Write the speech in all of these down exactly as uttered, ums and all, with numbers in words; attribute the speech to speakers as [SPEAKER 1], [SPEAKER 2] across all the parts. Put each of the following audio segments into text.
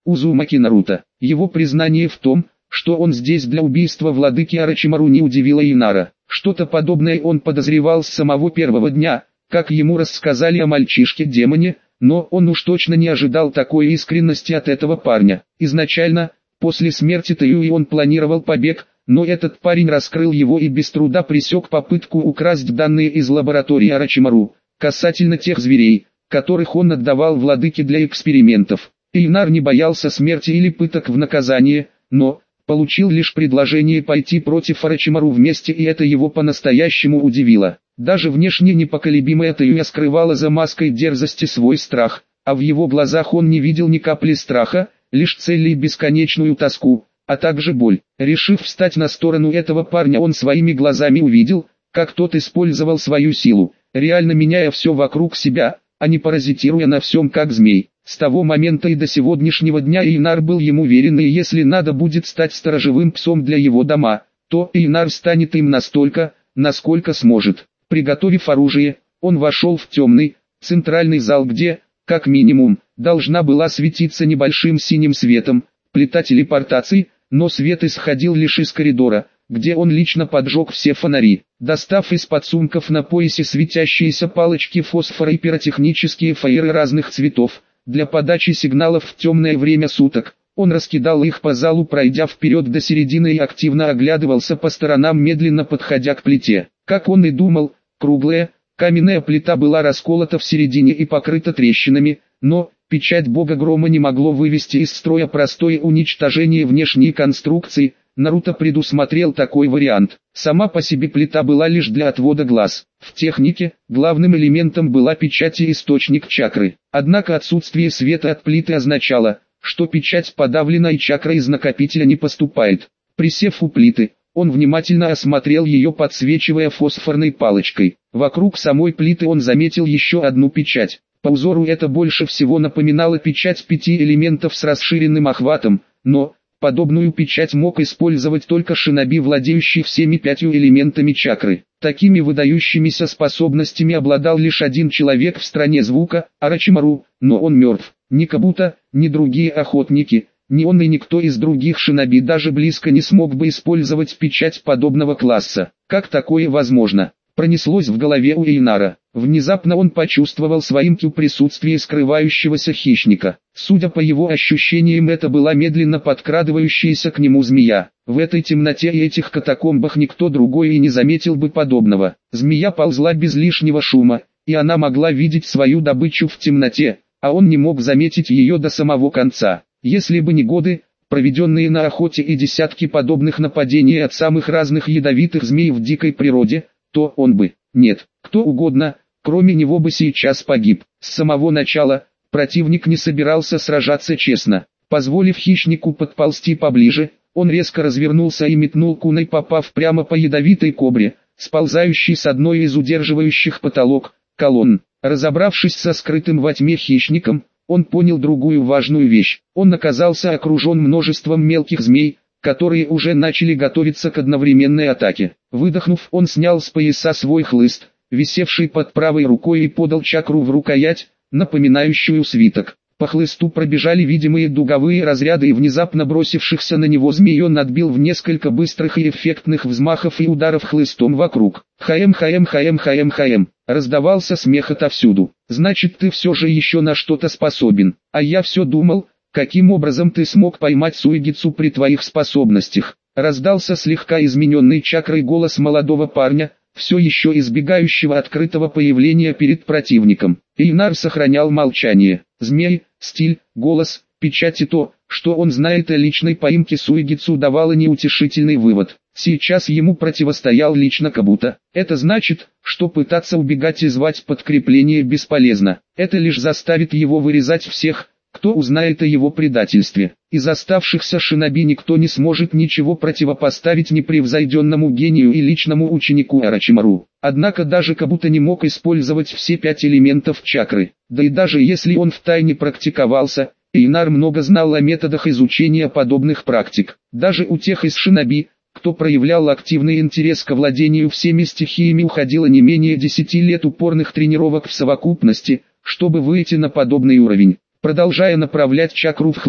[SPEAKER 1] Узумаки Наруто. Его признание в том, что он здесь для убийства владыки Орочимару, не удивило Инара. Что-то подобное он подозревал с самого первого дня, как ему рассказали о мальчишке-демоне, но он уж точно не ожидал такой искренности от этого парня. Изначально, после смерти Тэюи он планировал побег, но этот парень раскрыл его и без труда пресек попытку украсть данные из лаборатории Орочимару, касательно тех зверей, которых он отдавал владыке для экспериментов. Инар не боялся смерти или пыток в наказание, но получил лишь предложение пойти против Орочимару вместе, и это его по-настоящему удивило. Даже внешне непоколебимая Тэюя скрывала за маской дерзости свой страх, а в его глазах он не видел ни капли страха, лишь цель и бесконечную тоску, а также боль. Решив встать на сторону этого парня, он своими глазами увидел, как тот использовал свою силу, реально меняя все вокруг себя, а не паразитируя на всем как змей. С того момента и до сегодняшнего дня Инар был ему верен, и если надо будет стать сторожевым псом для его дома, то Инар станет им настолько, насколько сможет. Приготовив оружие, он вошел в темный, центральный зал, где, как минимум, должна была светиться небольшим синим светом, плита телепортации, но свет исходил лишь из коридора, где он лично поджег все фонари. Достав из подсумков на поясе светящиеся палочки фосфора и пиротехнические фаеры разных цветов, для подачи сигналов в темное время суток, он раскидал их по залу, пройдя вперед до середины, и активно оглядывался по сторонам, медленно подходя к плите. Как он и думал, круглая, каменная плита была расколота в середине и покрыта трещинами, но печать бога грома не могло вывести из строя простое уничтожение внешней конструкции. Наруто предусмотрел такой вариант. Сама по себе плита была лишь для отвода глаз. В технике, главным элементом была печать и источник чакры. Однако отсутствие света от плиты означало, что печать подавлена и чакра из накопителя не поступает. Присев у плиты, он внимательно осмотрел ее, подсвечивая фосфорной палочкой. Вокруг самой плиты он заметил еще одну печать. По узору это больше всего напоминало печать пяти элементов с расширенным охватом, но подобную печать мог использовать только шиноби, владеющий всеми пятью элементами чакры. Такими выдающимися способностями обладал лишь один человек в стране звука, Орочимару, но он мертв. Ни Кабуто, ни другие охотники, ни он и никто из других шиноби даже близко не смог бы использовать печать подобного класса. Как такое возможно? Пронеслось в голове у Инара. Внезапно он почувствовал своим тю присутствие скрывающегося хищника. Судя по его ощущениям, это была медленно подкрадывающаяся к нему змея. В этой темноте и этих катакомбах никто другой и не заметил бы подобного. Змея ползла без лишнего шума, и она могла видеть свою добычу в темноте, а он не мог заметить ее до самого конца. Если бы не годы, проведенные на охоте, и десятки подобных нападений от самых разных ядовитых змей в дикой природе, то он бы, нет, кто угодно, кроме него бы сейчас погиб. С самого начала, противник не собирался сражаться честно. Позволив хищнику подползти поближе, он резко развернулся и метнул куной, попав прямо по ядовитой кобре, сползающей с одной из удерживающих потолок колонн. Разобравшись со скрытым во тьме хищником, он понял другую важную вещь. Он оказался окружен множеством мелких змей, которые уже начали готовиться к одновременной атаке. Выдохнув, он снял с пояса свой хлыст, висевший под правой рукой, и подал чакру в рукоять, напоминающую свиток. По хлысту пробежали видимые дуговые разряды, и внезапно бросившихся на него змей он отбил в несколько быстрых и эффектных взмахов и ударов хлыстом вокруг. «Хаем, хаем, хаем, хаем, хаем!» Раздавался смех отовсюду. «Значит, ты все же еще на что-то способен. А я все думал, каким образом ты смог поймать Суигицу при твоих способностях?» Раздался слегка измененный чакрой голос молодого парня, все еще избегающего открытого появления перед противником. Инар сохранял молчание. Змей, стиль, голос, печать и то, что он знает о личной поимке Суигицу, давало неутешительный вывод. Сейчас ему противостоял лично Кабуто. Это значит, что пытаться убегать и звать подкрепление бесполезно. Это лишь заставит его вырезать всех, кто узнает о его предательстве. Из оставшихся шиноби никто не сможет ничего противопоставить непревзойденному гению и личному ученику Орочимару. Однако даже Кабуто не мог использовать все пять элементов чакры. Да и даже если он втайне практиковался, Инар много знал о методах изучения подобных практик. Даже у тех из шиноби, кто проявлял активный интерес к владению всеми стихиями, уходило не менее десяти лет упорных тренировок в совокупности, чтобы выйти на подобный уровень. Продолжая направлять чакру в хлыст,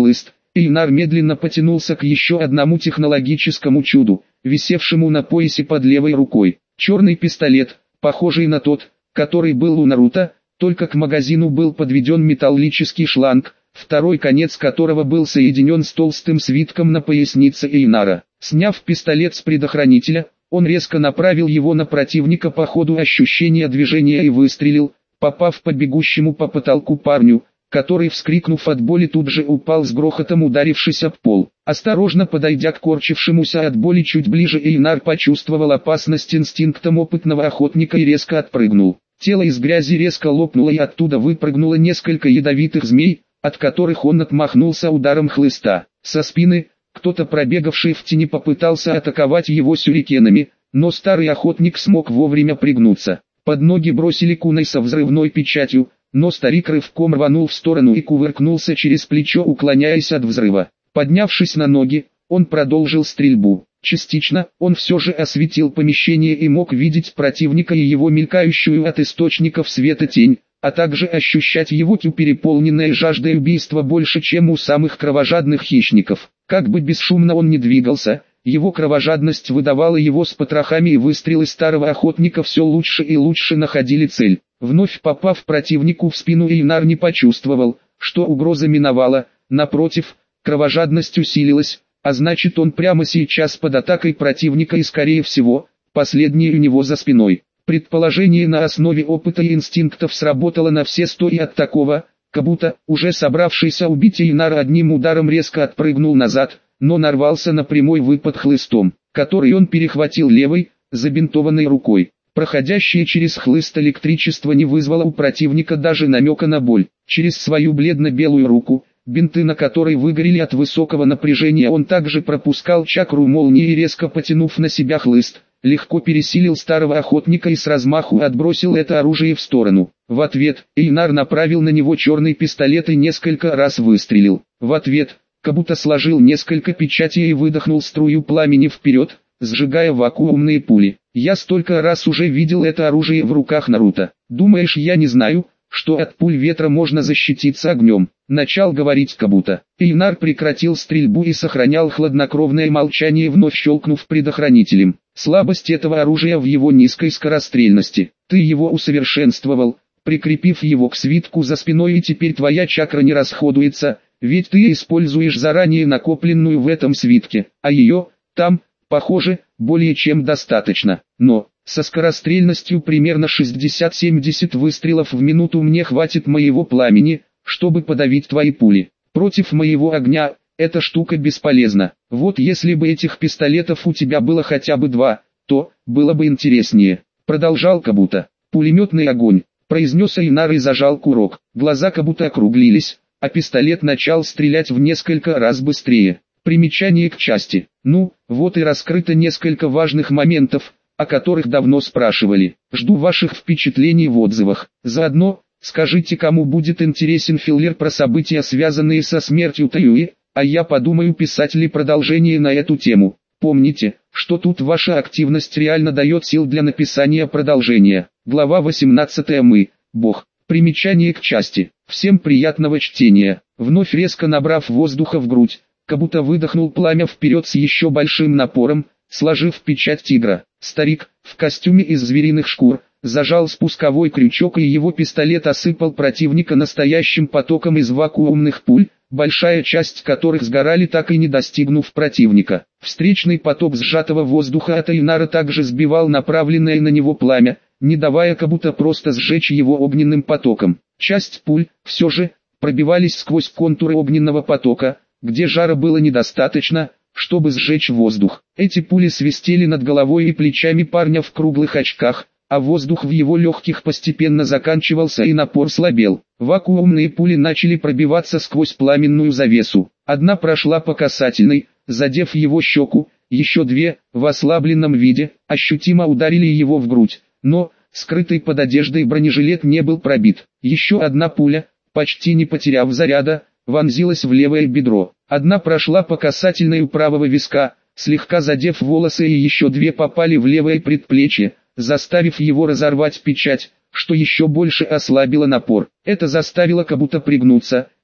[SPEAKER 1] Эйнар медленно потянулся к еще одному технологическому чуду, висевшему на поясе под левой рукой. Черный пистолет, похожий на тот, который был у Наруто, только к магазину был подведен металлический шланг, второй конец которого был соединен с толстым свитком на пояснице Эйнара. Сняв пистолет с предохранителя, он резко направил его на противника по ходу ощущения движения и выстрелил, попав по бегущему по потолку парню, который, вскрикнув от боли, тут же упал с грохотом, ударившись об пол. Осторожно подойдя к корчившемуся от боли чуть ближе, Эйнар почувствовал опасность инстинктом опытного охотника и резко отпрыгнул. Тело из грязи резко лопнуло и оттуда выпрыгнуло несколько ядовитых змей, от которых он отмахнулся ударом хлыста. Со спины, кто-то, пробегавший в тени, попытался атаковать его сюрикенами, но старый охотник смог вовремя пригнуться. Под ноги бросили куной со взрывной печатью, но старик рывком рванул в сторону и кувыркнулся через плечо, уклоняясь от взрыва. Поднявшись на ноги, он продолжил стрельбу. Частично, он все же осветил помещение и мог видеть противника и его мелькающую от источников света тень, а также ощущать его переполненное жаждой убийства больше, чем у самых кровожадных хищников. Как бы бесшумно он ни двигался, его кровожадность выдавала его с потрохами, и выстрелы старого охотника все лучше и лучше находили цель. Вновь попав противнику в спину, Эйнар не почувствовал, что угроза миновала, напротив, кровожадность усилилась, а значит, он прямо сейчас под атакой противника, и скорее всего, последний у него за спиной. Предположение на основе опыта и инстинктов сработало на все сто, и от такого, Кабуто, уже собравшийся убить Эйнара, одним ударом резко отпрыгнул назад, но нарвался на прямой выпад хлыстом, который он перехватил левой, забинтованной рукой. Проходящее через хлыст электричество не вызвало у противника даже намека на боль. Через свою бледно-белую руку, бинты на которой выгорели от высокого напряжения, он также пропускал чакру молнии и, резко потянув на себя хлыст, легко пересилил старого охотника и с размаху отбросил это оружие в сторону. В ответ, Эйнар направил на него черный пистолет и несколько раз выстрелил. В ответ, Кабуто сложил несколько печатей и выдохнул струю пламени вперед, сжигая вакуумные пули. «Я столько раз уже видел это оружие в руках Наруто. Думаешь, я не знаю, что от пуль ветра можно защититься огнем?» Начал говорить Кабуто. Эйнар прекратил стрельбу и сохранял хладнокровное молчание, вновь щелкнув предохранителем. Слабость этого оружия в его низкой скорострельности. Ты его усовершенствовал, прикрепив его к свитку за спиной, и теперь твоя чакра не расходуется, ведь ты используешь заранее накопленную в этом свитке, а ее, там, похоже, более чем достаточно. Но, со скорострельностью примерно шестьдесят-семьдесят выстрелов в минуту мне хватит моего пламени, чтобы подавить твои пули. Против моего огня, эта штука бесполезна. Вот если бы этих пистолетов у тебя было хотя бы два, то, было бы интереснее. Продолжал Кабуто. Пулеметный огонь, произнес Эйнар и зажал курок. Глаза Кабуто округлились, а пистолет начал стрелять в несколько раз быстрее. Примечание к части. Ну, вот и раскрыто несколько важных моментов, о которых давно спрашивали. Жду ваших впечатлений в отзывах. Заодно, скажите, кому будет интересен филлер про события, связанные со смертью Таюи, а я подумаю, писать ли продолжение на эту тему. Помните, что тут ваша активность реально дает сил для написания продолжения. Глава восемнадцатая. Мы, Бог. Примечание к части. Всем приятного чтения. Вновь резко набрав воздуха в грудь, Кабуто выдохнул пламя вперед с еще большим напором, сложив печать тигра. Старик, в костюме из звериных шкур, зажал спусковой крючок, и его пистолет осыпал противника настоящим потоком из вакуумных пуль, большая часть которых сгорали, так и не достигнув противника. Встречный поток сжатого воздуха от Эйнара также сбивал направленное на него пламя, не давая Кабуто просто сжечь его огненным потоком. Часть пуль, все же, пробивались сквозь контуры огненного потока, где жара было недостаточно, чтобы сжечь воздух. Эти пули свистели над головой и плечами парня в круглых очках, а воздух в его легких постепенно заканчивался и напор слабел. Вакуумные пули начали пробиваться сквозь пламенную завесу. Одна прошла по касательной, задев его щеку, еще две, в ослабленном виде, ощутимо ударили его в грудь, но, скрытый под одеждой бронежилет не был пробит. Еще одна пуля, почти не потеряв заряда, вонзилась в левое бедро. Одна прошла по касательной у правого виска, слегка задев волосы, и еще две попали в левое предплечье, заставив его разорвать печать, что еще больше ослабило напор. Это заставило Кабуто пригнуться,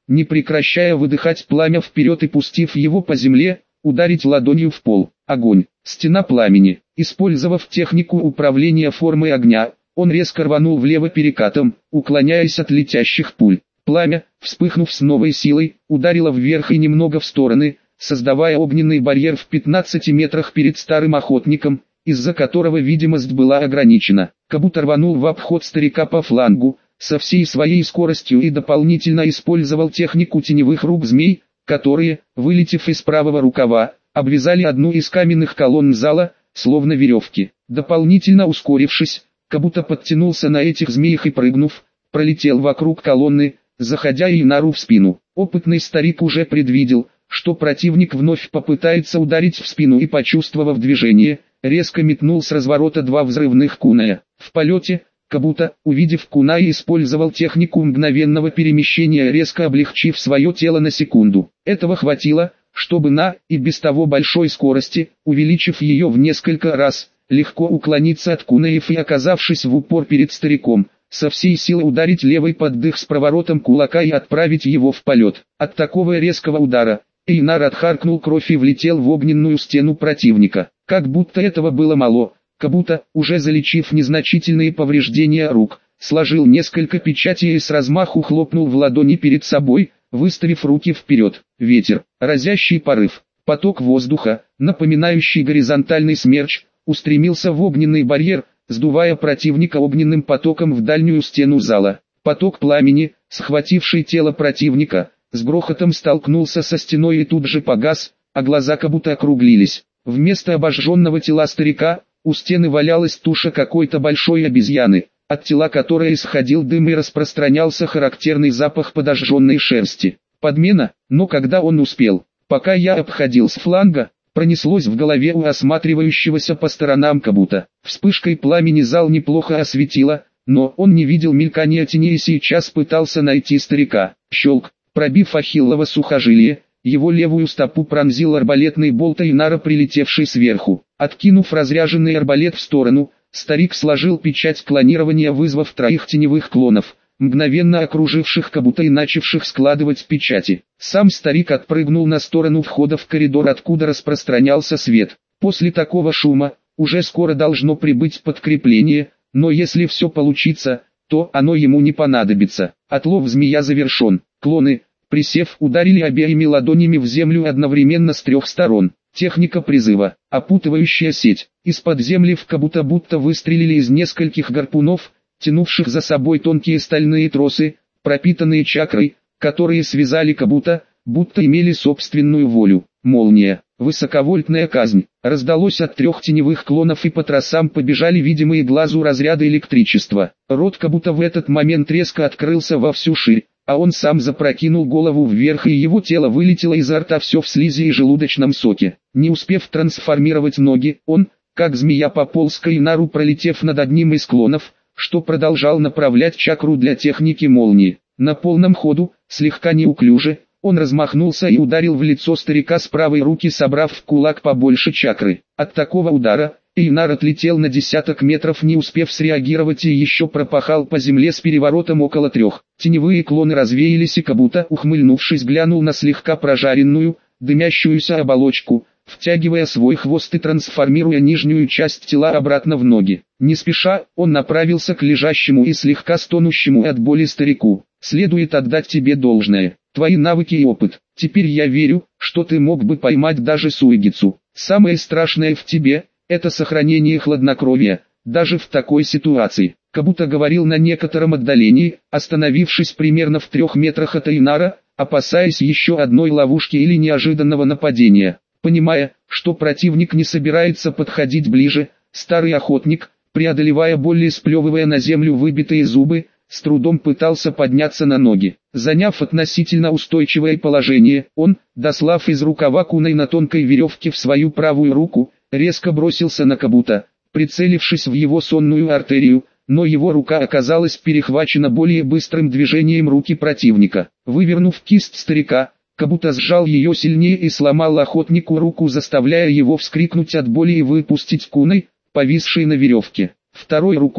[SPEAKER 1] не прекращая выдыхать пламя вперед и пустив его по земле, ударить ладонью в пол. Огонь. Стена пламени. Использовав технику управления формой огня, он резко рванул влево перекатом, уклоняясь от летящих пуль. Пламя, вспыхнув с новой силой, ударило вверх и немного в стороны, создавая огненный барьер в пятнадцати метрах перед старым охотником, из-за которого видимость была ограничена. Кабута рванул в обход старика по флангу, со всей своей скоростью и дополнительно использовал технику теневых рук змей, которые, вылетев из правого рукава, обвязали одну из каменных колонн зала, словно веревки. Дополнительно ускорившись, Кабута подтянулся на этих змеях и прыгнув, пролетел вокруг колонны, заходя Эйнару в спину. Опытный старик уже предвидел, что противник вновь попытается ударить в спину и, почувствовав движение, резко метнул с разворота два взрывных куная. В полете, Кабута, увидев кунай, использовал технику мгновенного перемещения, резко облегчив свое тело на секунду. Этого хватило, чтобы на, и без того большой скорости, увеличив ее в несколько раз, легко уклониться от кунаев и, оказавшись в упор перед стариком, со всей силы ударить левой под дых с проворотом кулака и отправить его в полет. От такого резкого удара, Эйнар отхаркнул кровь и влетел в огненную стену противника. Как будто этого было мало, Кабута, уже залечив незначительные повреждения рук, сложил несколько печатей и с размаху хлопнул в ладони перед собой, выставив руки вперед. Ветер, разящий порыв, поток воздуха, напоминающий горизонтальный смерч, устремился в огненный барьер, сдувая противника огненным потоком в дальнюю стену зала. Поток пламени, схвативший тело противника, с грохотом столкнулся со стеной и тут же погас, а глаза Кабута округлились. Вместо обожженного тела старика, у стены валялась туша какой-то большой обезьяны, от тела которой исходил дым и распространялся характерный запах подожженной шерсти. Подмена, но когда он успел, пока я обходил с фланга, пронеслось в голове у осматривающегося по сторонам Кабута. Вспышкой пламени зал неплохо осветило, но он не видел мелькания теней и сейчас пытался найти старика. Щелк, пробив ахиллово сухожилие, его левую стопу пронзил арбалетный болт Эйнара, прилетевший сверху. Откинув разряженный арбалет в сторону, старик сложил печать клонирования, вызвав троих теневых клонов, мгновенно окруживших Кабута и начавших складывать печати. Сам старик отпрыгнул на сторону входа в коридор, откуда распространялся свет. После такого шума, уже скоро должно прибыть подкрепление, но если все получится, то оно ему не понадобится. Отлов змея завершен. Клоны, присев, ударили обеими ладонями в землю одновременно с трех сторон. Техника призыва, опутывающая сеть. Из-под земли в Кабута будто выстрелили из нескольких гарпунов, тянувших за собой тонкие стальные тросы, пропитанные чакрой, которые связали Кабута, будто имели собственную волю. Молния, высоковольтная казнь, раздалось от трех теневых клонов, и по тросам побежали видимые глазу разряды электричества. Рот Кабута в этот момент резко открылся во всю ширь, а он сам запрокинул голову вверх, и его тело вылетело изо рта все в слизи и желудочном соке. Не успев трансформировать ноги, он, как змея, пополз к Эйнару, пролетев над одним из клонов, что продолжал направлять чакру для техники молнии. На полном ходу, слегка неуклюже, он размахнулся и ударил в лицо старика с правой руки, собрав в кулак побольше чакры. От такого удара Эйнар отлетел на десяток метров, не успев среагировать, и еще пропахал по земле с переворотом около трех. Теневые клоны развеялись, и Кабута, ухмыльнувшись, глянул на слегка прожаренную, дымящуюся оболочку, втягивая свой хвост и трансформируя нижнюю часть тела обратно в ноги. Не спеша, он направился к лежащему и слегка стонущему от боли старику. «Следует отдать тебе должное. Твои навыки и опыт. Теперь я верю, что ты мог бы поймать даже Суэгицу. Самое страшное в тебе – это сохранение хладнокровия, даже в такой ситуации». Кабута говорил на некотором отдалении, остановившись примерно в трех метрах от Эйнара, опасаясь еще одной ловушки или неожиданного нападения. Понимая, что противник не собирается подходить ближе, старый охотник, преодолевая боль и сплевывая на землю выбитые зубы, с трудом пытался подняться на ноги. Заняв относительно устойчивое положение, он, дослав из рукава кунай на тонкой веревке в свою правую руку, резко бросился на Кабута, прицелившись в его сонную артерию, но его рука оказалась перехвачена более быстрым движением руки противника. Вывернув кисть старика, Кабута сжал ее сильнее и сломал охотнику руку, заставляя его вскрикнуть от боли и выпустить кунай, повисший на веревке. Второй рукой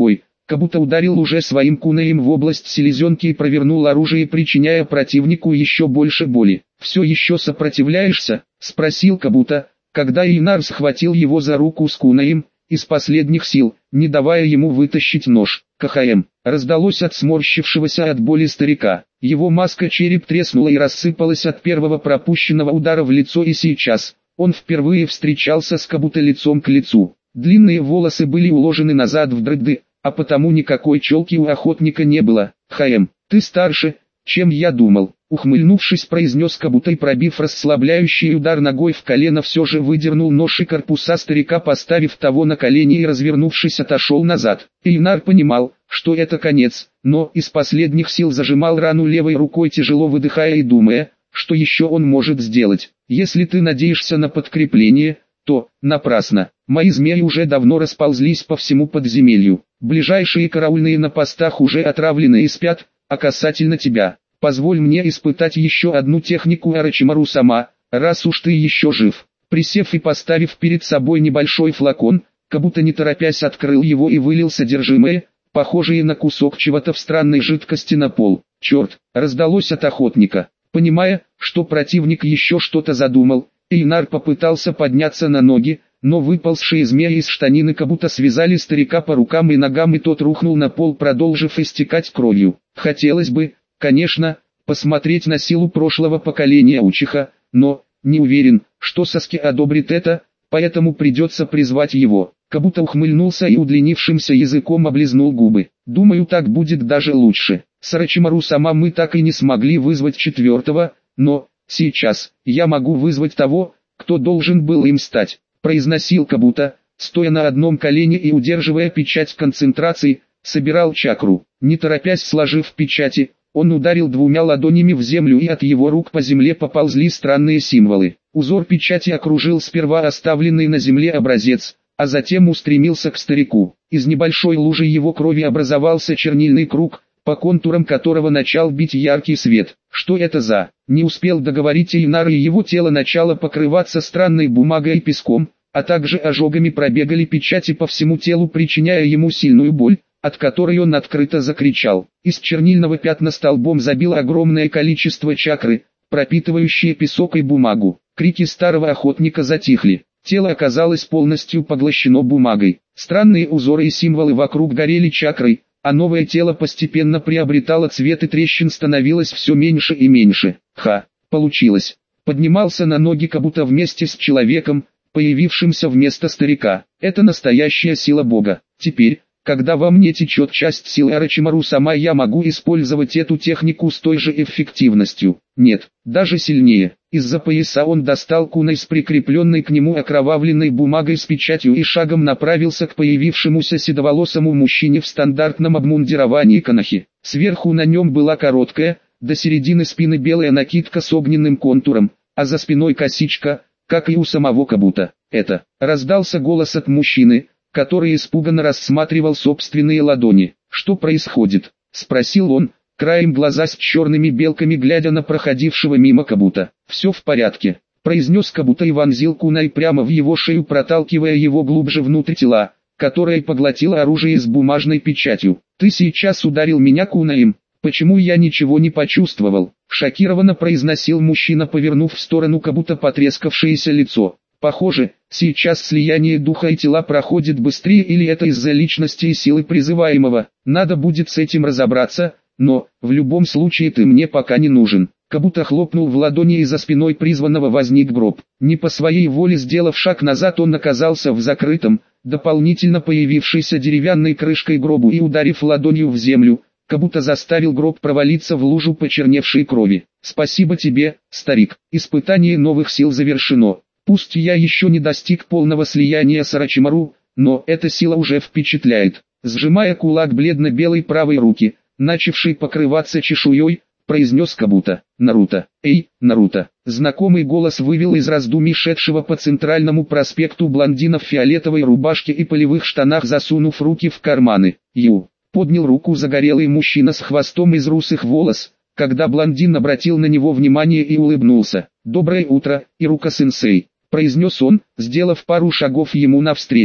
[SPEAKER 1] Кабута ударил уже своим кунаем в область селезенки и провернул оружие, причиняя противнику еще больше боли. «Все еще сопротивляешься?» – спросил Кабута, когда Эйнар схватил его за руку с кунаем, из последних сил, не давая ему вытащить нож. «КХМ!» – раздалось от сморщившегося от боли старика. Его маска череп треснула и рассыпалась от первого пропущенного удара в лицо, и сейчас он впервые встречался с Кабута лицом к лицу. Длинные волосы были уложены назад в дрыды, а потому никакой челки у охотника не было. «ХМ, ты старше, чем я думал», — ухмыльнувшись, произнес Кабута и, пробив расслабляющий удар ногой в колено, все же выдернул нож и корпуса старика, поставив того на колени, и, развернувшись, отошел назад. Эйнар понимал, что это конец, но из последних сил зажимал рану левой рукой, тяжело выдыхая и думая, что еще он может сделать. «Если ты надеешься на подкрепление, то напрасно. Мои змеи уже давно расползлись по всему подземелью. Ближайшие караульные на постах уже отравлены и спят, а касательно тебя, позволь мне испытать еще одну технику Орочимару сама, раз уж ты еще жив». Присев и поставив перед собой небольшой флакон, Кабута не торопясь открыл его и вылил содержимое, похожее на кусок чего-то в странной жидкости, на пол. «Черт!» — раздалось от охотника. Понимая, что противник еще что-то задумал, Эйнар попытался подняться на ноги, но выползшие змеи из штанины Кабута связали старика по рукам и ногам, и тот рухнул на пол, продолжив истекать кровью. Хотелось бы, конечно, посмотреть на силу прошлого поколения Учиха, но не уверен, что Саски одобрит это, поэтому придется призвать его. Кабута ухмыльнулся и удлинившимся языком облизнул губы. «Думаю, так будет даже лучше. С Орочимару сама мы так и не смогли вызвать четвертого, но сейчас я могу вызвать того, кто должен был им стать», — произносил Кабута, стоя на одном колене и удерживая печать концентрации, собирал чакру. Не торопясь сложив печати, он ударил двумя ладонями в землю, и от его рук по земле поползли странные символы. Узор печати окружил сперва оставленный на земле образец, а затем устремился к старику. Из небольшой лужи его крови образовался чернильный круг, по контурам которого начал бить яркий свет. «Что это за...» Не успел договорить Эйнар, и его тело начало покрываться странной бумагой и песком, а также ожогами пробегали печати по всему телу, причиняя ему сильную боль, от которой он открыто закричал. Из чернильного пятна столбом забило огромное количество чакры, пропитывающие песок и бумагу. Крики старого охотника затихли. Тело оказалось полностью поглощено бумагой. Странные узоры и символы вокруг горели чакрой, а новое тело постепенно приобретало цвет, и трещин становилось все меньше и меньше. «Ха, получилось!» Поднимался на ноги Кабута вместе с человеком, появившимся вместо старика. «Это настоящая сила Бога. Теперь, когда во мне течет часть силы Орочимару сама, я могу использовать эту технику с той же эффективностью. Нет, даже сильнее». Из-за пояса он достал кунай с прикрепленной к нему окровавленной бумагой с печатью и шагом направился к появившемуся седоволосому мужчине в стандартном обмундировании канахи. Сверху на нем была короткая, до середины спины белая накидка с огненным контуром, а за спиной косичка, как и у самого Кабута. «Это...» — раздался голос от мужчины, который испуганно рассматривал собственные ладони. «Что происходит?» — спросил он, краем глаза с черными белками глядя на проходившего мимо Кабута. «Все в порядке», — произнес Кабута и вонзил кунай прямо в его шею, проталкивая его глубже внутрь тела, которое поглотило оружие с бумажной печатью. «Ты сейчас ударил меня кунаем. Почему я ничего не почувствовал?» — шокированно произносил мужчина, повернув в сторону Кабута потрескавшееся лицо. «Похоже, сейчас слияние духа и тела проходит быстрее, или это из-за личности и силы призываемого. Надо будет с этим разобраться, но, в любом случае, ты мне пока не нужен». Кабута хлопнул в ладони, и за спиной призванного возник гроб. Не по своей воле сделав шаг назад, он оказался в закрытом, дополнительно появившейся деревянной крышкой гробу, и, ударив ладонью в землю, Кабута заставил гроб провалиться в лужу почерневшей крови. «Спасибо тебе, старик, испытание новых сил завершено. Пусть я еще не достиг полного слияния с Орочимару, но эта сила уже впечатляет». Сжимая кулак бледно-белой правой руки, начавший покрываться чешуей, произнес Кабута. «Наруто! Эй, Наруто!» Знакомый голос вывел из раздумий шедшего по центральному проспекту блондина в фиолетовой рубашке и полевых штанах, засунув руки в карманы. «Ю!» Поднял руку загорелый мужчина с хвостом из русых волос, когда блондин обратил на него внимание и улыбнулся. «Доброе утро, Ирука-сенсей», — произнес он, сделав пару шагов ему навстречу.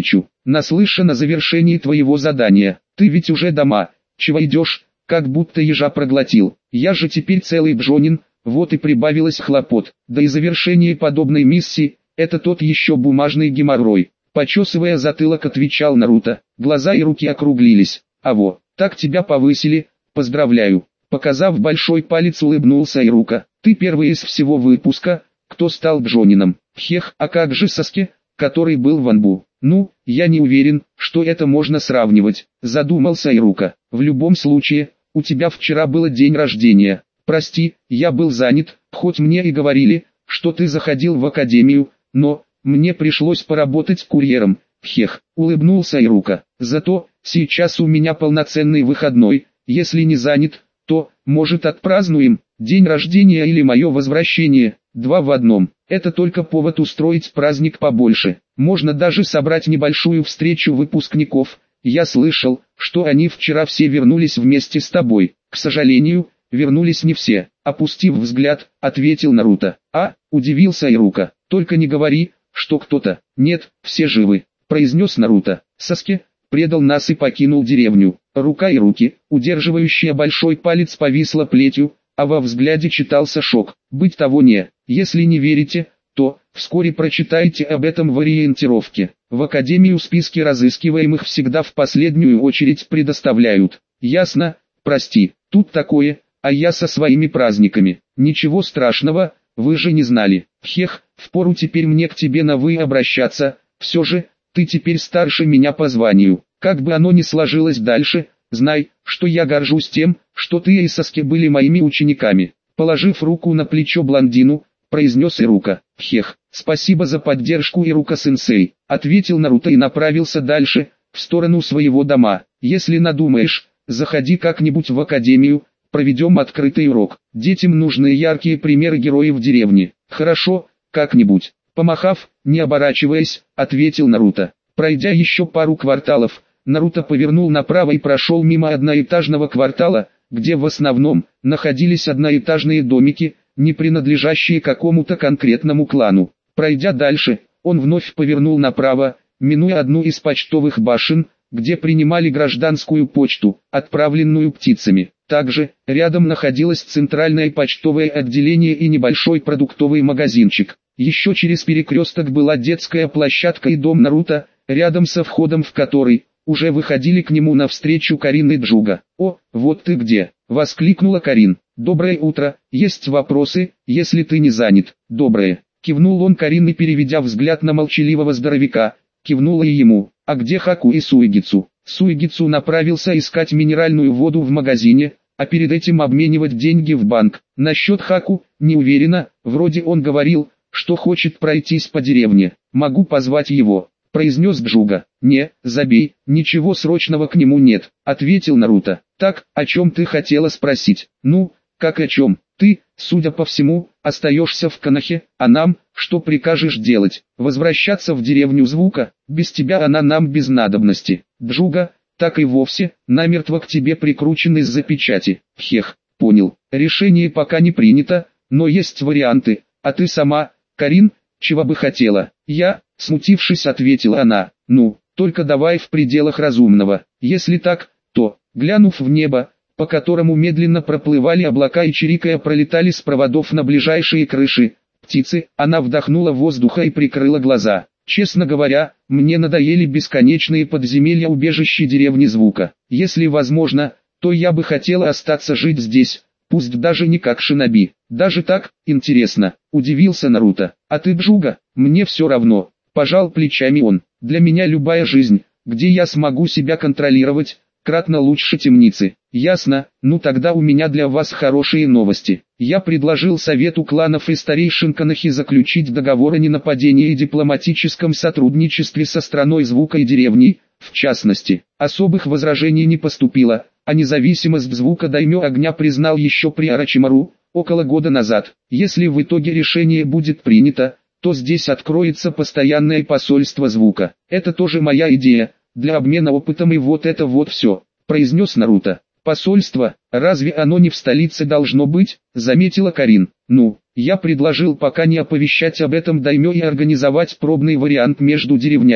[SPEAKER 1] наслышан о завершении твоего задания. Ты ведь уже дома, чего идешь, как будто ежа проглотил. Я же теперь целый Джонин, вот и прибавилось хлопот. Да и завершение подобной миссии, это тот еще бумажный геморрой. Почесывая затылок, отвечал Наруто. Глаза и руки округлились. А во, так тебя повысили, поздравляю. Показав большой палец, улыбнулся Ирука. Ты первый из всего выпуска, кто стал Джонином. Хех, а как же Саске, который был в Анбу? Ну, я не уверен, что это можно сравнивать, задумался Ирука. В любом случае, у тебя вчера был день рождения. Прости, я был занят, хоть мне и говорили, что ты заходил в академию, но мне пришлось поработать курьером. Хех, улыбнулся Ирука. Зато сейчас у меня полноценный выходной. Если не занят, то, может, отпразднуем день рождения или мое возвращение. Два в одном. Это только повод устроить праздник побольше. Можно даже собрать небольшую встречу выпускников. Я слышал, что они вчера все вернулись вместе с тобой. К сожалению, вернулись не все. Опустив взгляд, ответил Наруто. А, удивился Ирука. Только не говори, что кто-то. Нет, все живы, произнес Наруто. Саске предал нас и покинул деревню. Рука и руки, удерживающая большой палец, повисла плетью, а во взгляде читался шок. Быть того не. Если не верите, то вскоре прочитайте об этом в ориентировке. В Академию списки разыскиваемых всегда в последнюю очередь предоставляют. Ясно? Прости, тут такое, а я со своими праздниками. Ничего страшного, вы же не знали. Хех, впору теперь мне к тебе на «вы» обращаться, все же, ты теперь старше меня по званию. Как бы оно ни сложилось дальше, знай, что я горжусь тем, что ты и Саске были моими учениками. Положив руку на плечо блондину, произнес Ирука. Хех, спасибо за поддержку, Ирука-сенсей, ответил Наруто и направился дальше, в сторону своего дома. Если надумаешь, заходи как-нибудь в академию, проведем открытый урок. Детям нужны яркие примеры героев деревни. Хорошо, как-нибудь. Помахав, не оборачиваясь, ответил Наруто. Пройдя еще пару кварталов, Наруто повернул направо и прошел мимо одноэтажного квартала, где в основном находились одноэтажные домики, не принадлежащие какому-то конкретному клану. Пройдя дальше, он вновь повернул направо, минуя одну из почтовых башен, где принимали гражданскую почту, отправленную птицами. Также, рядом находилось центральное почтовое отделение и небольшой продуктовый магазинчик. Еще через перекресток была детская площадка и дом Наруто, рядом со входом в который уже выходили к нему навстречу Карин и Джуга. «О, вот ты где!» — воскликнула Карин. «Доброе утро, есть вопросы, если ты не занят?» «Доброе!» — кивнул он Карин и, переведя взгляд на молчаливого здоровяка, кивнула и ему. «А где Хаку и Суигицу?» Суигицу направился искать минеральную воду в магазине, а перед этим обменивать деньги в банк. Насчет Хаку, не уверена, вроде он говорил, что хочет пройтись по деревне. Могу позвать его, произнес Джуга. Не, забей, ничего срочного к нему нет, ответил Наруто. Так, о чем ты хотела спросить? Ну, как о чем? Ты, судя по всему, остаешься в Конохе, а нам, что прикажешь делать? Возвращаться в деревню Звука? Без тебя она нам без надобности. Джуга, так и вовсе, намертво к тебе прикручен из-за печати. Хех, понял. Решение пока не принято, но есть варианты. А ты сама, Карин, чего бы хотела? Я, смутившись, ответила она. Ну, только давай в пределах разумного. Если так, то, глянув в небо, по которому медленно проплывали облака и чирикая пролетали с проводов на ближайшие крыши птицы, она вдохнула воздуха и прикрыла глаза. Честно говоря, мне надоели бесконечные подземелья убежища деревни Звука. Если возможно, то я бы хотела остаться жить здесь, пусть даже не как шиноби. Даже так, интересно, удивился Наруто. А ты, Джуга? Мне все равно, пожал плечами он. Для меня любая жизнь, где я смогу себя контролировать, кратно лучше темницы. Ясно, ну тогда у меня для вас хорошие новости. Я предложил совету кланов и старейшин Конохи заключить договор о ненападении и дипломатическом сотрудничестве со страной Звука и деревней, в частности. Особых возражений не поступило, а независимость Звука даймё огня признал еще при Орочимару, около года назад. Если в итоге решение будет принято, то здесь откроется постоянное посольство Звука. Это тоже моя идея, для обмена опытом и вот это вот все, произнес Наруто. Посольство, разве оно не в столице должно быть, заметила Карин. Ну, я предложил пока не оповещать об этом даймё и организовать пробный вариант между деревнями.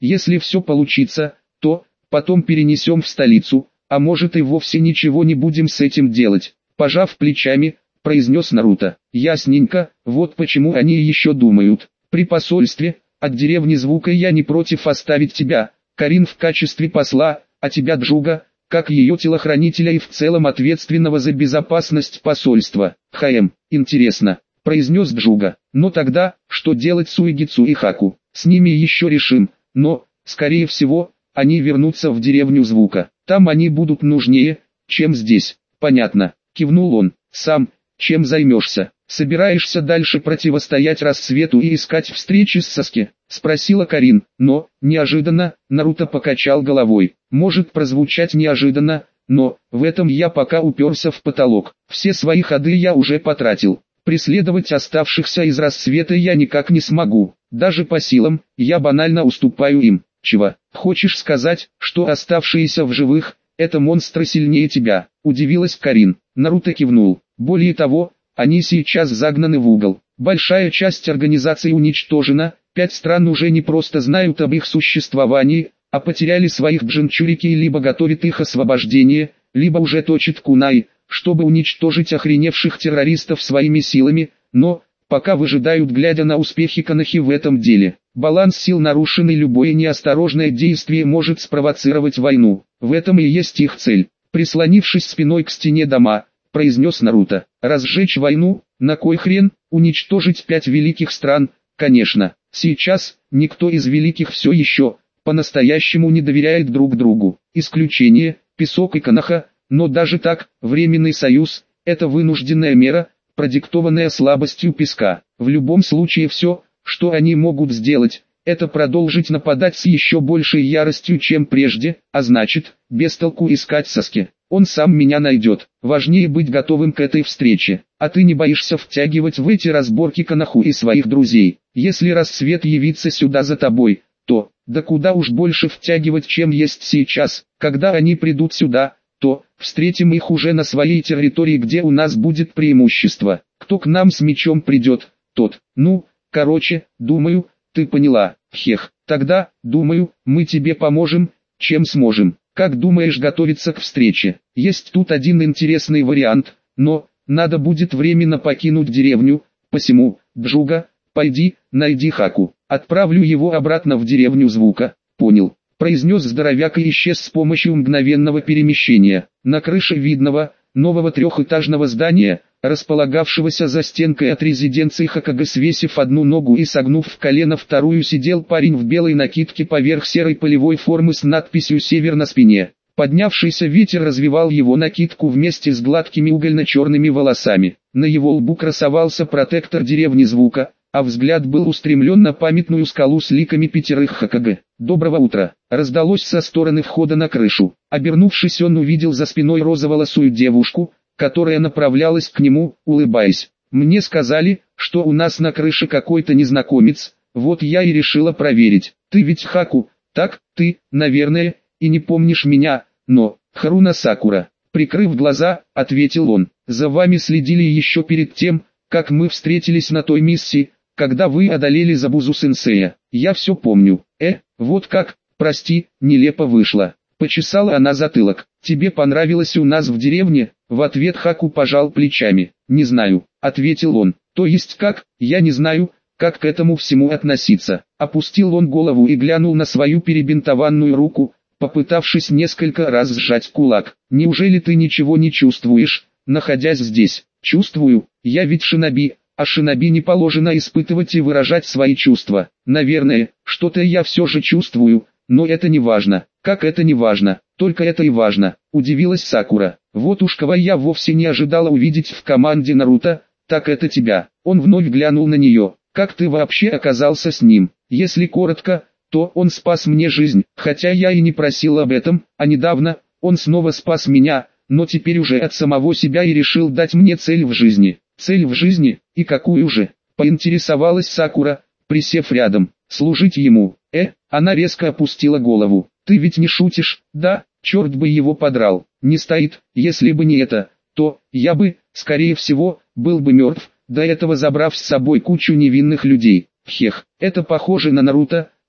[SPEAKER 1] Если все получится, то потом перенесем в столицу, а может и вовсе ничего не будем с этим делать. Пожав плечами, произнес Наруто. Ясненько, вот почему они еще думают. При посольстве, от деревни Звука я не против оставить тебя, Карин, в качестве посла, а тебя, Джуга, как ее телохранителя и в целом ответственного за безопасность посольства. Хм, интересно, произнес Джуга. Но тогда, что делать с Уигицу и Хаку? С ними еще решим, но, скорее всего, они вернутся в деревню Звука. Там они будут нужнее, чем здесь. Понятно, кивнул он. Сам, чем займешься? Собираешься дальше противостоять рассвету и искать встречи с Саски? Спросила Карин, но, неожиданно, Наруто покачал головой. Может прозвучать неожиданно, но, в этом я пока уперся в потолок. Все свои ходы я уже потратил. Преследовать оставшихся из рассвета я никак не смогу. Даже по силам, я банально уступаю им. Чего? Хочешь сказать, что оставшиеся в живых, это монстры сильнее тебя? Удивилась Карин. Наруто кивнул. Более того, они сейчас загнаны в угол. Большая часть организации уничтожена, пять стран уже не просто знают об их существовании, а потеряли своих бженчурики и либо готовят их освобождение, либо уже точат кунай, чтобы уничтожить охреневших террористов своими силами, но, пока выжидают, глядя на успехи Конохи в этом деле. Баланс сил нарушен, и любое неосторожное действие может спровоцировать войну. В этом и есть их цель. Прислонившись спиной к стене дома, произнес Наруто. Разжечь войну? На кой хрен? Уничтожить пять великих стран? Конечно. Сейчас, никто из великих все еще, по-настоящему не доверяет друг другу. Исключение, Песок и Коноха, но даже так, временный союз, это вынужденная мера, продиктованная слабостью Песка. В любом случае все, что они могут сделать, это продолжить нападать с еще большей яростью, чем прежде, а значит, без толку искать Саски. Он сам меня найдет. Важнее быть готовым к этой встрече. А ты не боишься втягивать в эти разборки Коноху и своих друзей? Если рассвет явится сюда за тобой, то, да куда уж больше втягивать, чем есть сейчас. Когда они придут сюда, то, встретим их уже на своей территории, где у нас будет преимущество. Кто к нам с мечом придет, тот. Ну, короче, думаю, ты поняла. Хех. Тогда, думаю, мы тебе поможем, чем сможем. Как думаешь готовиться к встрече? Есть тут один интересный вариант, но, надо будет временно покинуть деревню, посему, Джуга, пойди, найди Хаку. Отправлю его обратно в деревню Звука. Понял, произнес здоровяк и исчез с помощью мгновенного перемещения. На крыше видного, нового трехэтажного здания, располагавшегося за стенкой от резиденции Хокаге, свесив одну ногу и согнув в колено вторую, сидел парень в белой накидке поверх серой полевой формы с надписью «Север» на спине. Поднявшийся ветер развивал его накидку вместе с гладкими угольно-черными волосами. На его лбу красовался протектор деревни Звука, а взгляд был устремлен на памятную скалу с ликами пятерых Хокаге. «Доброго утра!» раздалось со стороны входа на крышу. Обернувшись, он увидел за спиной розоволосую девушку, которая направлялась к нему, улыбаясь. «Мне сказали, что у нас на крыше какой-то незнакомец, вот я и решила проверить. Ты ведь Хаку, так? Ты, наверное, и не помнишь меня, но, Харуна Сакура». Прикрыв глаза, ответил он. «За вами следили еще перед тем, как мы встретились на той миссии, когда вы одолели Забузу-сенсея. Я все помню. Э, вот как, прости, нелепо вышло». Почесала она затылок. «Тебе понравилось у нас в деревне?» В ответ Хаку пожал плечами. «Не знаю», — ответил он. «То есть как? Я не знаю, как к этому всему относиться». Опустил он голову и глянул на свою перебинтованную руку, попытавшись несколько раз сжать кулак. «Неужели ты ничего не чувствуешь, находясь здесь?» «Чувствую, я ведь шиноби, а шиноби не положено испытывать и выражать свои чувства. Наверное, что-то я все же чувствую, но это не важно». «Как это не важно? Только это и важно», — удивилась Сакура. «Вот уж кого я вовсе не ожидала увидеть в команде Наруто, так это тебя». Он вновь глянул на нее. «Как ты вообще оказался с ним?» «Если коротко, то он спас мне жизнь, хотя я и не просил об этом, а недавно, он снова спас меня, но теперь уже от самого себя и решил дать мне цель в жизни». «Цель в жизни? И какую же?» — поинтересовалась Сакура, присев рядом. «Служить ему». «Э?» — она резко опустила голову. «Ты ведь не шутишь, да? Черт бы его подрал. Не стоит, если бы не это, то, я бы, скорее всего, был бы мертв, до этого забрав с собой кучу невинных людей». Хех, это похоже на Наруто, но,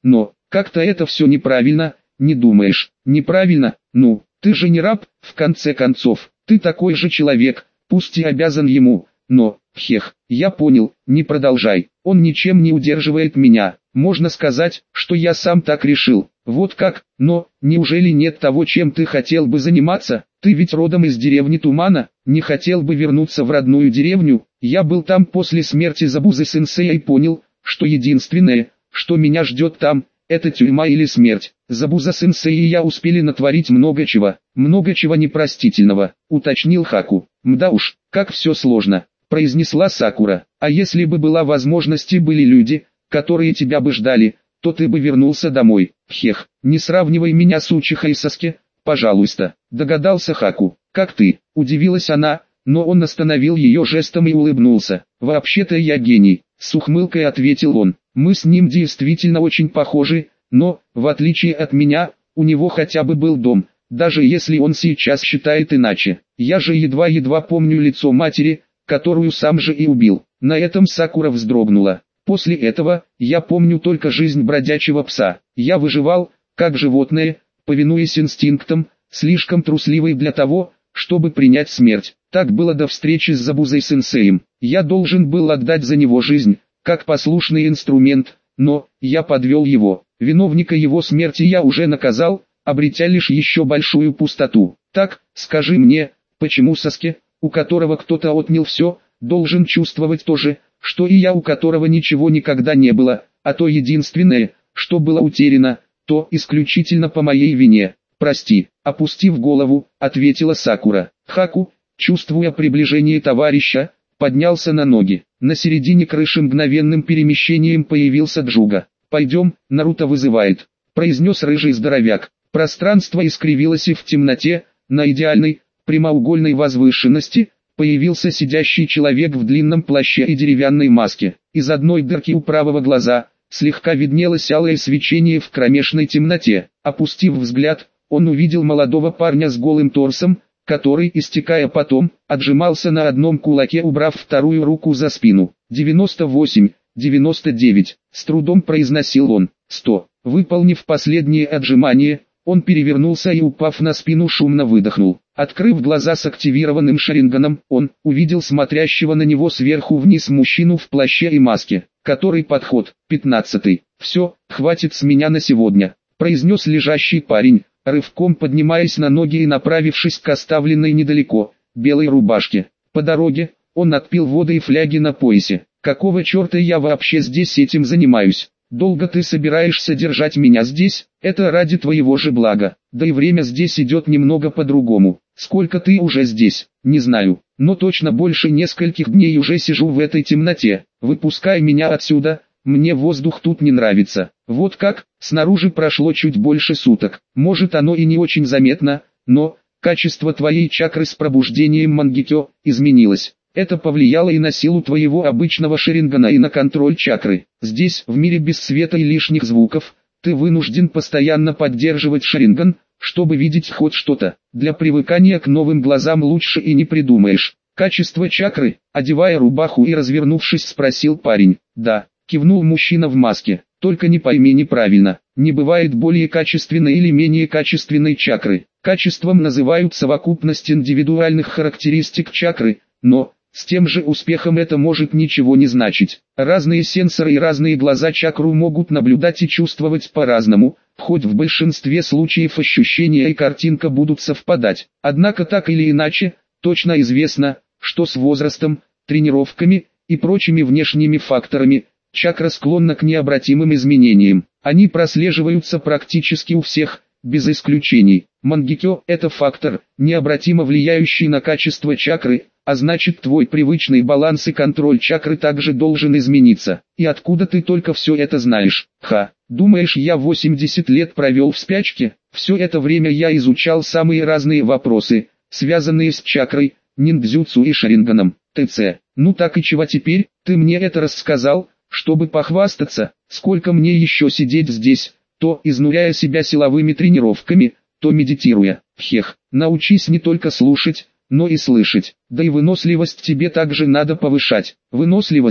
[SPEAKER 1] Как-то это все неправильно, не думаешь? Неправильно? Ну, ты же не раб, в конце концов, ты такой же человек, пусть и обязан ему, но, хех, я понял, не продолжай, он ничем не удерживает меня, можно сказать, что я сам так решил, вот как, но, неужели нет того, чем ты хотел бы заниматься, ты ведь родом из деревни Тумана, не хотел бы вернуться в родную деревню, я был там после смерти Забузы-сенсея и понял, что единственное, что меня ждет там, это тюрьма или смерть. Забуза-сенсей и я успели натворить много чего, много чего непростительного, уточнил Хаку. Мда уж, как все сложно, произнесла Сакура. А если бы была возможность и были люди, которые тебя бы ждали, то ты бы вернулся домой. Хех, не сравнивай меня с Учихой и Саске, пожалуйста, догадался Хаку. Как ты, удивилась она, но он остановил ее жестом и улыбнулся. Вообще-то я гений, с ухмылкой ответил он. Мы с ним действительно очень похожи, но, в отличие от меня, у него хотя бы был дом, даже если он сейчас считает иначе. Я же едва-едва помню лицо матери, которую сам же и убил. На этом Сакура вздрогнула. После этого, я помню только жизнь бродячего пса. Я выживал, как животное, повинуясь инстинктам, слишком трусливый для того, чтобы принять смерть. Так было до встречи с Забузой-сенсеем. Я должен был отдать за него жизнь, как послушный инструмент, но, я подвел его. Виновника его смерти я уже наказал, обретя лишь еще большую пустоту. Так, скажи мне, почему Саске, у которого кто-то отнял все, должен чувствовать то же, что и я, у которого ничего никогда не было, а то единственное, что было утеряно, то исключительно по моей вине. Прости, опустив голову, ответила Сакура. Хаку, чувствуя приближение товарища, поднялся на ноги. На середине крыши мгновенным перемещением появился Джуга. «Пойдем, Наруто вызывает», — произнес рыжий здоровяк. Пространство искривилось и в темноте, на идеальной, прямоугольной возвышенности, появился сидящий человек в длинном плаще и деревянной маске. Из одной дырки у правого глаза, слегка виднелось алое свечение в кромешной темноте. Опустив взгляд, он увидел молодого парня с голым торсом, который, истекая потом, отжимался на одном кулаке, убрав вторую руку за спину. девяносто восемь, девяносто девять, с трудом произносил он. сто. Выполнив последнее отжимание, он перевернулся и, упав на спину, шумно выдохнул. Открыв глаза с активированным шаринганом, он увидел смотрящего на него сверху вниз мужчину в плаще и маске. Который подход? пятнадцатый. «Все, хватит с меня на сегодня», — произнес лежащий парень, рывком поднимаясь на ноги и направившись к оставленной недалеко, белой рубашке. По дороге, он отпил воды и фляги на поясе. «Какого черта я вообще здесь этим занимаюсь? Долго ты собираешься держать меня здесь? Это ради твоего же блага. Да и время здесь идет немного по-другому. Сколько ты уже здесь? Не знаю, но точно больше нескольких дней уже сижу в этой темноте. Выпускай меня отсюда, мне воздух тут не нравится». Вот как, снаружи прошло чуть больше суток. Может, оно и не очень заметно, но качество твоей чакры с пробуждением Мангекё изменилось. Это повлияло и на силу твоего обычного шарингана, и на контроль чакры. Здесь, в мире без света и лишних звуков, ты вынужден постоянно поддерживать шаринган, чтобы видеть хоть что-то. Для привыкания к новым глазам лучше и не придумаешь. Качество чакры, одевая рубаху и развернувшись, спросил парень. «Да», кивнул мужчина в маске. «Только не пойми неправильно, не бывает более качественной или менее качественной чакры. Качеством называют совокупность индивидуальных характеристик чакры, но с тем же успехом это может ничего не значить. Разные сенсоры и разные глаза чакру могут наблюдать и чувствовать по-разному, хоть в большинстве случаев ощущения и картинка будут совпадать. Однако так или иначе, точно известно, что с возрастом, тренировками и прочими внешними факторами, чакра склонна к необратимым изменениям. Они прослеживаются практически у всех, без исключений. Мангекё – это фактор, необратимо влияющий на качество чакры, а значит, твой привычный баланс и контроль чакры также должен измениться. И откуда ты только все это знаешь? Ха, думаешь, я восемьдесят лет провел в спячке? Все это время я изучал самые разные вопросы, связанные с чакрой, ниндзюцу и шаринганом. ТЦ. Ну так и чего теперь? Ты мне это рассказал, чтобы похвастаться, сколько мне еще сидеть здесь, то изнуряя себя силовыми тренировками, то медитируя. Хех, научись не только слушать, но и слышать. Да и выносливость тебе также надо повышать. Выносливость?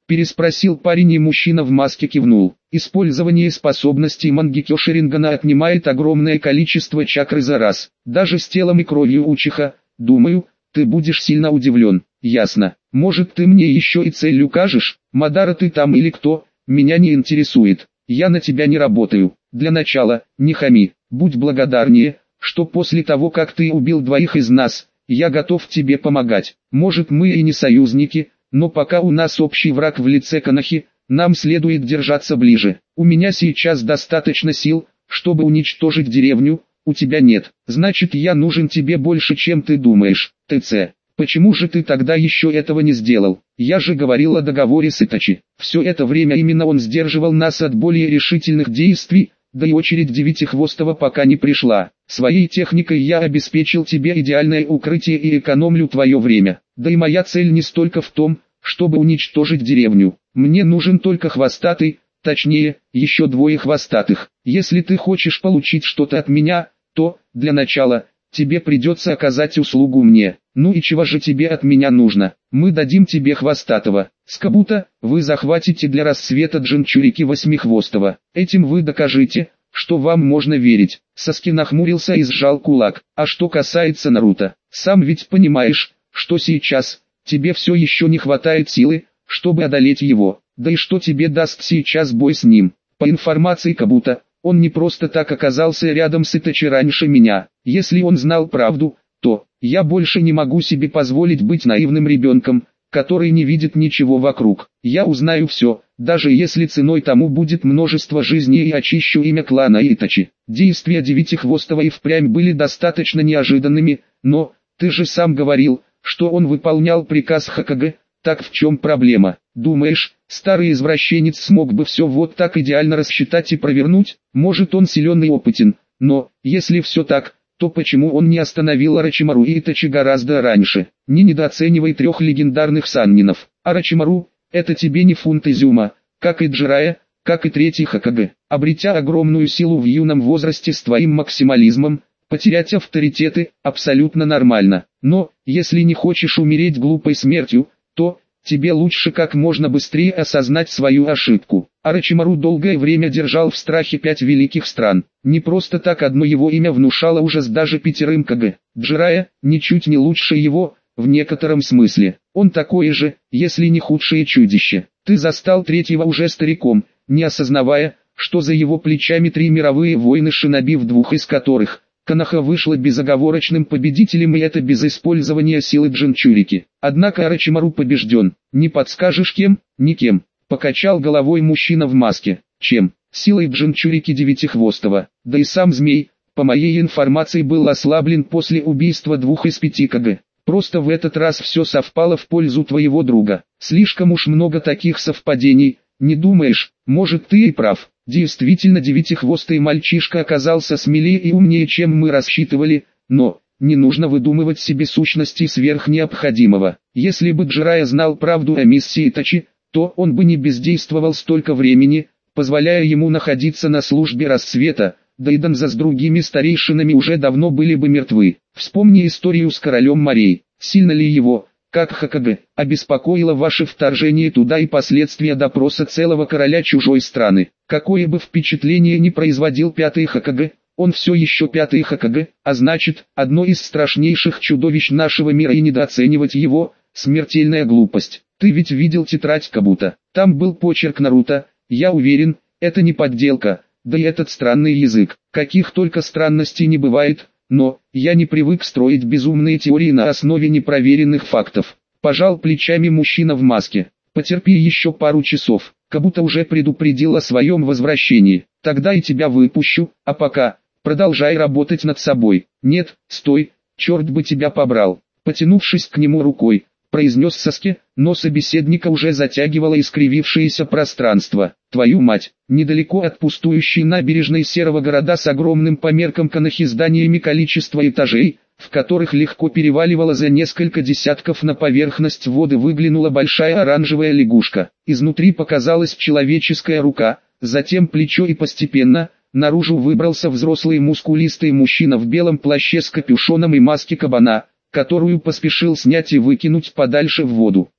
[SPEAKER 1] переспросил парень, и мужчина в маске кивнул. Использование способностей Мангекё Шарингана отнимает огромное количество чакры за раз. Даже с телом и кровью Учиха, думаю, ты будешь сильно удивлен. Ясно. Может, ты мне еще и цель укажешь? Мадара, ты там или кто? Меня не интересует. Я на тебя не работаю. Для начала, не хами. Будь благодарнее, что после того, как ты убил двоих из нас, я готов тебе помогать. Может, мы и не союзники, но пока у нас общий враг в лице Конохи, нам следует держаться ближе. У меня сейчас достаточно сил, чтобы уничтожить деревню, у тебя нет. Значит, я нужен тебе больше, чем ты думаешь. ТЦ. Почему же ты тогда еще этого не сделал? Я же говорил о договоре с Итачи. Все это время именно он сдерживал нас от более решительных действий, да и очередь Девятихвостого пока не пришла. Своей техникой я обеспечил тебе идеальное укрытие и экономлю твое время. Да и моя цель не столько в том, чтобы уничтожить деревню. Мне нужен только хвостатый, точнее, еще двое хвостатых. Если ты хочешь получить что-то от меня, то, для начала, тебе придется оказать услугу мне. Ну и чего же тебе от меня нужно? Мы дадим тебе хвостатого. Скабута, вы захватите для рассвета Джинчурики Восьмихвостого. Этим вы докажете, что вам можно верить. Саски нахмурился и сжал кулак. А что касается Наруто, сам ведь понимаешь, что сейчас тебе все еще не хватает силы, чтобы одолеть его. Да и что тебе даст сейчас бой с ним? По информации Кабута, он не просто так оказался рядом с Итачи раньше меня. Если он знал правду, то я больше не могу себе позволить быть наивным ребенком, который не видит ничего вокруг. Я узнаю все, даже если ценой тому будет множество жизней, и очищу имя клана Итачи. Действия Девятихвостого и впрямь были достаточно неожиданными, но, ты же сам говорил, что он выполнял приказ Хокаге. Так в чем проблема? Думаешь, старый извращенец смог бы все вот так идеально рассчитать и провернуть? Может, он силен и опытен, но, если все так, то почему он не остановил Орочимару и Итачи гораздо раньше? Не недооценивай трех легендарных саннинов. Орочимару – это тебе не фунт изюма, как и Джирая, как и третий Хокаге. Обретя огромную силу в юном возрасте с твоим максимализмом, потерять авторитеты – абсолютно нормально. Но, если не хочешь умереть глупой смертью, то тебе лучше как можно быстрее осознать свою ошибку. Орочимару долгое время держал в страхе пять великих стран. Не просто так одно его имя внушало ужас даже пятерым КГ. Джирая, ничуть не лучше его, в некотором смысле. Он такое же, если не худшее чудище. Ты застал третьего уже стариком, не осознавая, что за его плечами три мировые войны шиноби, в двух из которых Коноха вышла безоговорочным победителем, и это без использования силы Джинчурики. Однако Орочимару побежден. Не подскажешь кем? Никем. Покачал головой мужчина в маске. Чем? Силой Джинчурики Девятихвостого. Да и сам змей, по моей информации, был ослаблен после убийства двух из пяти КГ. Просто в этот раз все совпало в пользу твоего друга. Слишком уж много таких совпадений, не думаешь? Может, ты и прав. Действительно, девятихвостый мальчишка оказался смелее и умнее, чем мы рассчитывали, но не нужно выдумывать себе сущности сверх необходимого. Если бы Джирая знал правду о миссии Итачи, то он бы не бездействовал столько времени, позволяя ему находиться на службе рассвета, да и Данза с другими старейшинами уже давно были бы мертвы. Вспомни историю с королем морей. Сильно ли его, как Хокаге, обеспокоило ваше вторжение туда и последствия допроса целого короля чужой страны? Какое бы впечатление ни производил пятый Хокаге, он все еще пятый Хокаге, а значит, одно из страшнейших чудовищ нашего мира, и недооценивать его – смертельная глупость. Ты ведь видел тетрадь Кабута, там был почерк Наруто, я уверен, это не подделка, да и этот странный язык, каких только странностей не бывает. Но, я не привык строить безумные теории на основе непроверенных фактов. Пожал плечами мужчина в маске. Потерпи еще пару часов, Кабута уже предупредил о своем возвращении. Тогда и тебя выпущу, а пока, продолжай работать над собой. Нет, стой, черт бы тебя побрал. Потянувшись к нему рукой, произнес Саски, но собеседника уже затягивало искривившееся пространство. Твою мать, недалеко от пустующей набережной серого города с огромным по меркам Конохи зданиями количество этажей, в которых легко переваливало за несколько десятков на поверхность воды, выглянула большая оранжевая лягушка. Изнутри показалась человеческая рука, затем плечо, и постепенно наружу выбрался взрослый мускулистый мужчина в белом плаще с капюшоном и маске кабана, которую поспешил снять и выкинуть подальше в воду.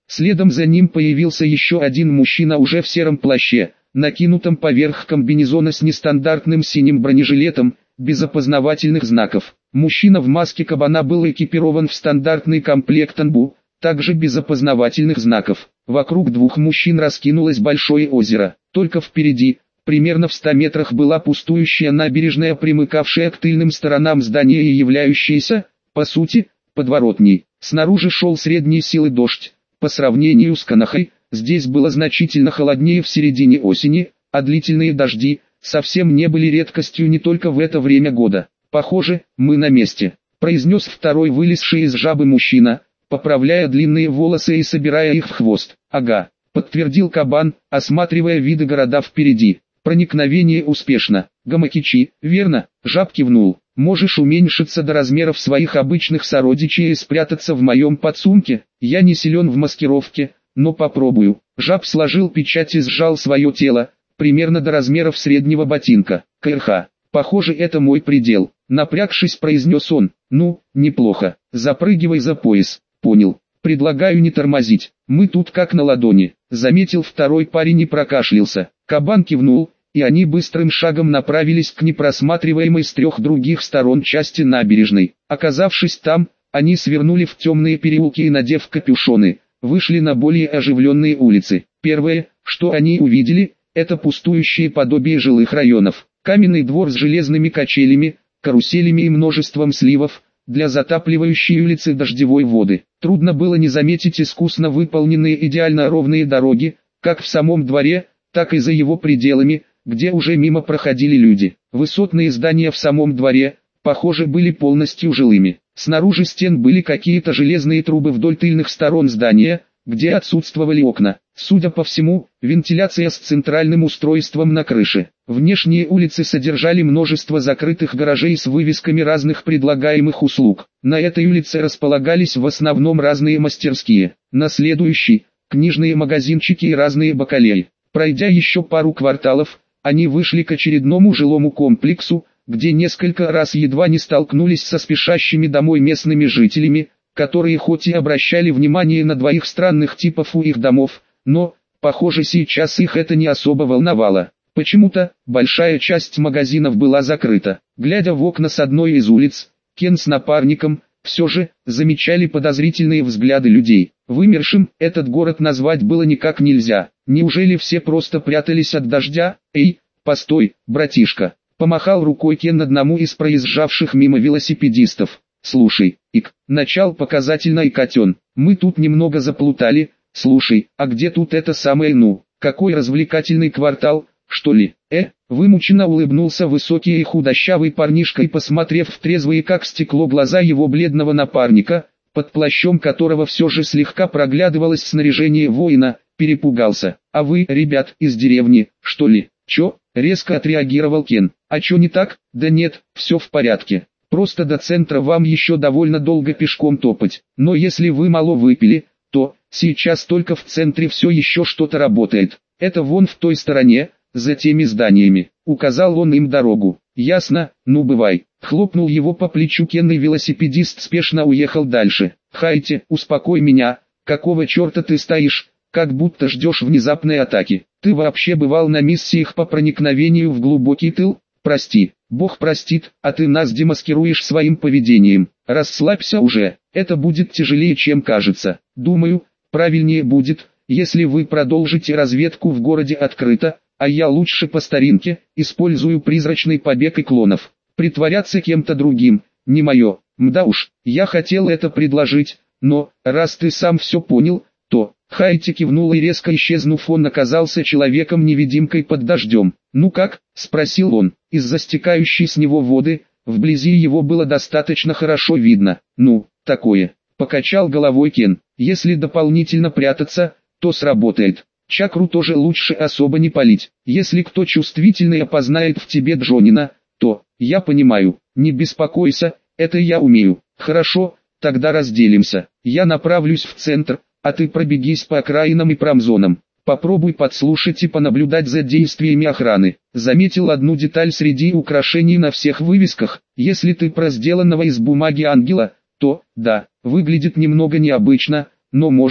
[SPEAKER 1] Следом за ним появился еще один мужчина уже в сером плаще, накинутом поверх комбинезона с нестандартным синим бронежилетом, без опознавательных знаков. Мужчина в маске кабана был экипирован в стандартный комплект анбу, также без опознавательных знаков. Вокруг двух мужчин раскинулось большое озеро. Только впереди, примерно в ста метрах, была пустующая набережная, примыкавшая к тыльным сторонам здания и являющаяся, по сути, подворотней. Снаружи шел средней силы дождь. По сравнению с Канахой, здесь было значительно холоднее в середине осени, а длительные дожди совсем не были редкостью не только в это время года. «Похоже, мы на месте», — произнес второй вылезший из жабы мужчина, поправляя длинные волосы и собирая их в хвост. «Ага», — подтвердил кабан, осматривая виды города впереди. «Проникновение успешно. Гамакичи, верно?» Жаб кивнул. «Можешь уменьшиться до размеров своих обычных сородичей и спрятаться в моем подсумке. Я не силен в маскировке, но попробую». Жаб сложил печать и сжал свое тело, примерно до размеров среднего ботинка. «КРХ. Похоже, это мой предел», — напрягшись, произнес он. «Ну, неплохо. Запрыгивай за пояс». «Понял. Предлагаю не тормозить. Мы тут как на ладони», — заметил второй парень и прокашлялся. Кабан кивнул, и они быстрым шагом направились к непросматриваемой с трех других сторон части набережной. Оказавшись там, они свернули в темные переулки и, надев капюшоны, вышли на более оживленные улицы. Первое, что они увидели, это пустующие подобие жилых районов. Каменный двор с железными качелями, каруселями и множеством сливов, для затапливающей улицы дождевой воды. Трудно было не заметить искусно выполненные идеально ровные дороги, как в самом дворе, так и за его пределами, где уже мимо проходили люди. Высотные здания в самом дворе, похоже, были полностью жилыми. Снаружи стен были какие-то железные трубы вдоль тыльных сторон здания, где отсутствовали окна. Судя по всему, вентиляция с центральным устройством на крыше. Внешние улицы содержали множество закрытых гаражей с вывесками разных предлагаемых услуг. На этой улице располагались в основном разные мастерские. На следующей – книжные магазинчики и разные бакалеи. Пройдя еще пару кварталов, они вышли к очередному жилому комплексу, где несколько раз едва не столкнулись со спешащими домой местными жителями, которые хоть и обращали внимание на двоих странных типов у их домов, но, похоже, сейчас их это не особо волновало. Почему-то, большая часть магазинов была закрыта. Глядя в окна с одной из улиц, Кен с напарником, все же, замечали подозрительные взгляды людей. Вымершим этот город назвать было никак нельзя. Неужели все просто прятались от дождя? «Эй, постой, братишка!» Помахал рукой Кен одному из проезжавших мимо велосипедистов. «Слушай, ик, начал показательно икотен. Мы тут немного заплутали. Слушай, а где тут это самое ну? Какой развлекательный квартал, что ли?» «Э?» Вымученно улыбнулся высокий и худощавый парнишка и, посмотрев в трезвые как стекло глаза его бледного напарника, под плащом которого все же слегка проглядывалось снаряжение воина, перепугался. «А вы, ребят, из деревни, что ли?» «Чё?» — резко отреагировал Кен. «А чё не так?» «Да нет, все в порядке. Просто до центра вам еще довольно долго пешком топать. Но если вы мало выпили, то сейчас только в центре все еще что-то работает. Это вон в той стороне, за теми зданиями». Указал он им дорогу. «Ясно, ну бывай». Хлопнул его по плечу Кен, и велосипедист спешно уехал дальше. «Хайте, успокой меня, какого черта ты стоишь, как будто ждешь внезапной атаки? Ты вообще бывал на миссиях по проникновению в глубокий тыл? Прости, Бог простит, а ты нас демаскируешь своим поведением. Расслабься уже, это будет тяжелее, чем кажется. Думаю, правильнее будет, если вы продолжите разведку в городе открыто, а я лучше по старинке, использую призрачный побег и клонов. Притворяться кем-то другим, не мое. Мда уж, я хотел это предложить, но, раз ты сам все понял, то...» Хайти кивнул, и резко исчезнув, он оказался человеком-невидимкой под дождем. «Ну как?» — спросил он. Из-за стекающей с него воды, вблизи его было достаточно хорошо видно. «Ну, такое», — покачал головой Кен. «Если дополнительно прятаться, то сработает. Чакру тоже лучше особо не палить. Если кто чувствительный опознает в тебе Джонина, то, я понимаю, не беспокойся, это я умею. Хорошо, тогда разделимся. Я направлюсь в центр, а ты пробегись по окраинам и промзонам. Попробуй подслушать и понаблюдать за действиями охраны». Заметил одну деталь среди украшений на всех вывесках. Если ты про сделанного из бумаги ангела, то, да, выглядит немного необычно, но может,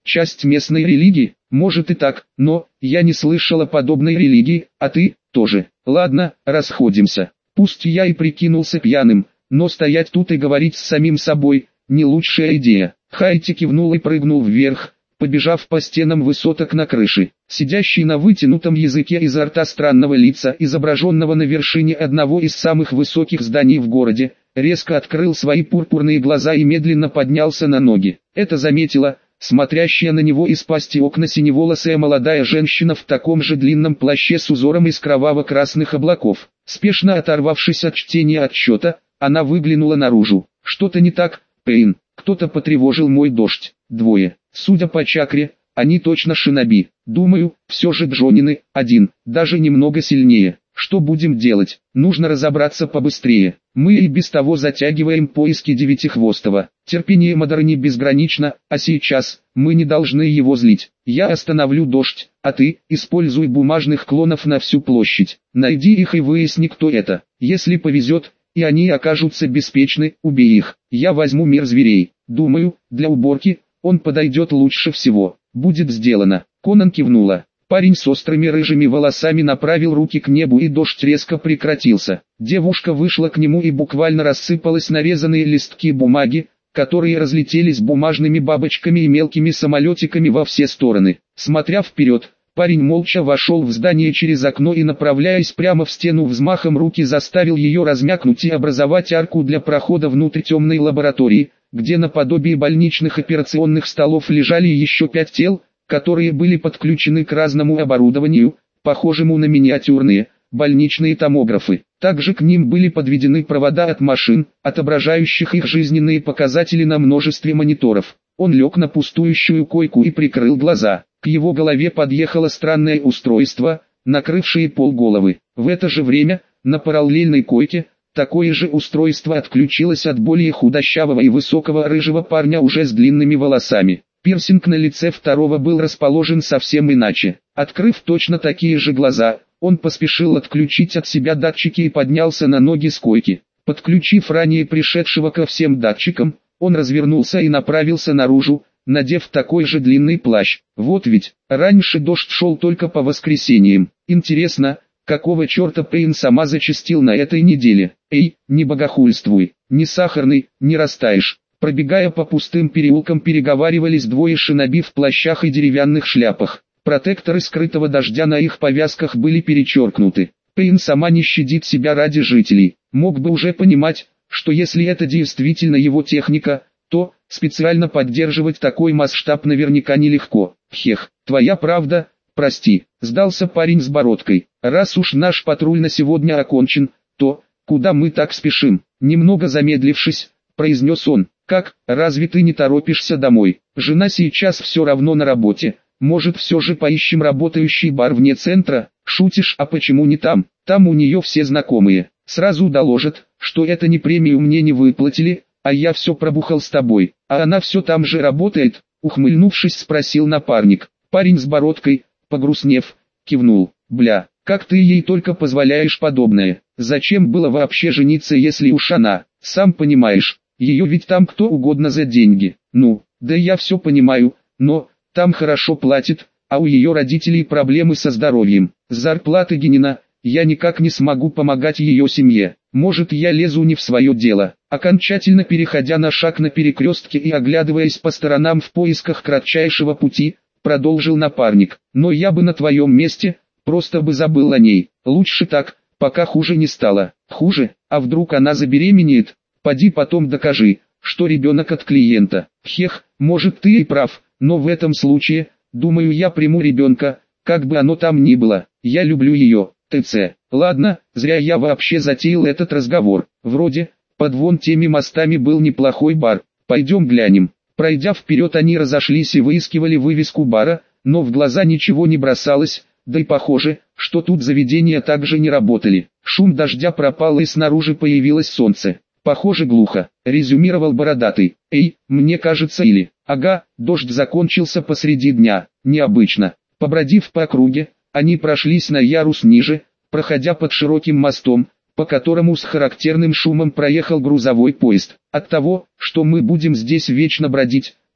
[SPEAKER 1] часть местной религии, может и так, но я не слышала подобной религии, а ты тоже. Ладно, расходимся. Пусть я и прикинулся пьяным, но стоять тут и говорить с самим собой – не лучшая идея. Хайти кивнул и прыгнул вверх, побежав по стенам высоток на крыше. Сидящий на вытянутом языке изо рта странного лица, изображенного на вершине одного из самых высоких зданий в городе, резко открыл свои пурпурные глаза и медленно поднялся на ноги. Это заметила смотрящая на него из пасти окна синеволосая молодая женщина в таком же длинном плаще с узором из кроваво-красных облаков. Спешно оторвавшись от чтения отчета, она выглянула наружу. Что-то не так, Пейн. Кто-то потревожил мой дождь. Двое. Судя по чакре, они точно шиноби. Думаю, все же Джонины, один, даже немного сильнее. Что будем делать? Нужно разобраться побыстрее. Мы и без того затягиваем поиски Девятихвостого. Терпение Мадорони безгранично, а сейчас мы не должны его злить. Я остановлю дождь, а ты используй бумажных клонов на всю площадь. Найди их и выясни, кто это. Если повезет, и они окажутся беспечны, убей их. Я возьму мир зверей. Думаю, для уборки он подойдет лучше всего. Будет сделано. Конан кивнула. Парень с острыми рыжими волосами направил руки к небу, и дождь резко прекратился. Девушка вышла к нему и буквально рассыпалась нарезанные листки бумаги, которые разлетелись бумажными бабочками и мелкими самолетиками во все стороны. Смотря вперед, парень молча вошел в здание через окно и, направляясь прямо в стену, взмахом руки заставил ее размякнуть и образовать арку для прохода внутрь темной лаборатории, где наподобие больничных операционных столов лежали еще пять тел, которые были подключены к разному оборудованию, похожему на миниатюрные больничные томографы. Также к ним были подведены провода от машин, отображающих их жизненные показатели на множестве мониторов. Он лег на пустующую койку и прикрыл глаза. К его голове подъехало странное устройство, накрывшее полголовы. В это же время, на параллельной койке, такое же устройство отключилось от более худощавого и высокого рыжего парня уже с длинными волосами. Пирсинг на лице второго был расположен совсем иначе. Открыв точно такие же глаза, он поспешил отключить от себя датчики и поднялся на ноги с койки. Подключив ранее пришедшего ко всем датчикам, он развернулся и направился наружу, надев такой же длинный плащ. Вот ведь, раньше дождь шел только по воскресеньям. Интересно, какого черта Пейн сама зачастил на этой неделе? Эй, не богохульствуй, не сахарный, не растаешь. Пробегая по пустым переулкам, переговаривались двое шиноби в плащах и деревянных шляпах. Протекторы скрытого дождя на их повязках были перечеркнуты. Пейн сама не щадит себя ради жителей. Мог бы уже понимать, что если это действительно его техника, то специально поддерживать такой масштаб наверняка нелегко. Хех, твоя правда, прости, сдался парень с бородкой. Раз уж наш патруль на сегодня окончен, то куда мы так спешим? Немного замедлившись, произнес он. Как, разве ты не торопишься домой? Жена сейчас все равно на работе. Может, все же поищем работающий бар вне центра? Шутишь, а почему не там? Там у нее все знакомые. Сразу доложат, что это не премию мне не выплатили, а я все пробухал с тобой. А она все там же работает? Ухмыльнувшись, спросил напарник. Парень с бородкой, погрустнев, кивнул. Бля, как ты ей только позволяешь подобное? Зачем было вообще жениться, если уж она, сам понимаешь, ее ведь там кто угодно за деньги. Ну, да я все понимаю, но там хорошо платят, а у ее родителей проблемы со здоровьем. С зарплаты Генина я никак не смогу помогать ее семье. Может, я лезу не в свое дело. Окончательно переходя на шаг на перекрестке и оглядываясь по сторонам в поисках кратчайшего пути, продолжил напарник. Но я бы на твоем месте просто бы забыл о ней. Лучше так, пока хуже не стало. Хуже? А вдруг она забеременеет? Поди потом докажи, что ребенок от клиента. Хех, может, ты и прав, но в этом случае, думаю, я приму ребенка, как бы оно там ни было. Я люблю ее, т.ц. Ладно, зря я вообще затеял этот разговор. Вроде, под вон теми мостами был неплохой бар. Пойдем глянем. Пройдя вперед, они разошлись и выискивали вывеску бара, но в глаза ничего не бросалось, да и похоже, что тут заведения также не работали. Шум дождя пропал, и снаружи появилось солнце. Похоже, глухо, резюмировал бородатый. Эй, мне кажется, или... Ага, дождь закончился посреди дня, необычно. Побродив по округе, они прошлись на ярус ниже, проходя под широким мостом, по которому с характерным шумом проехал грузовой поезд. От того, что мы будем здесь вечно бродить,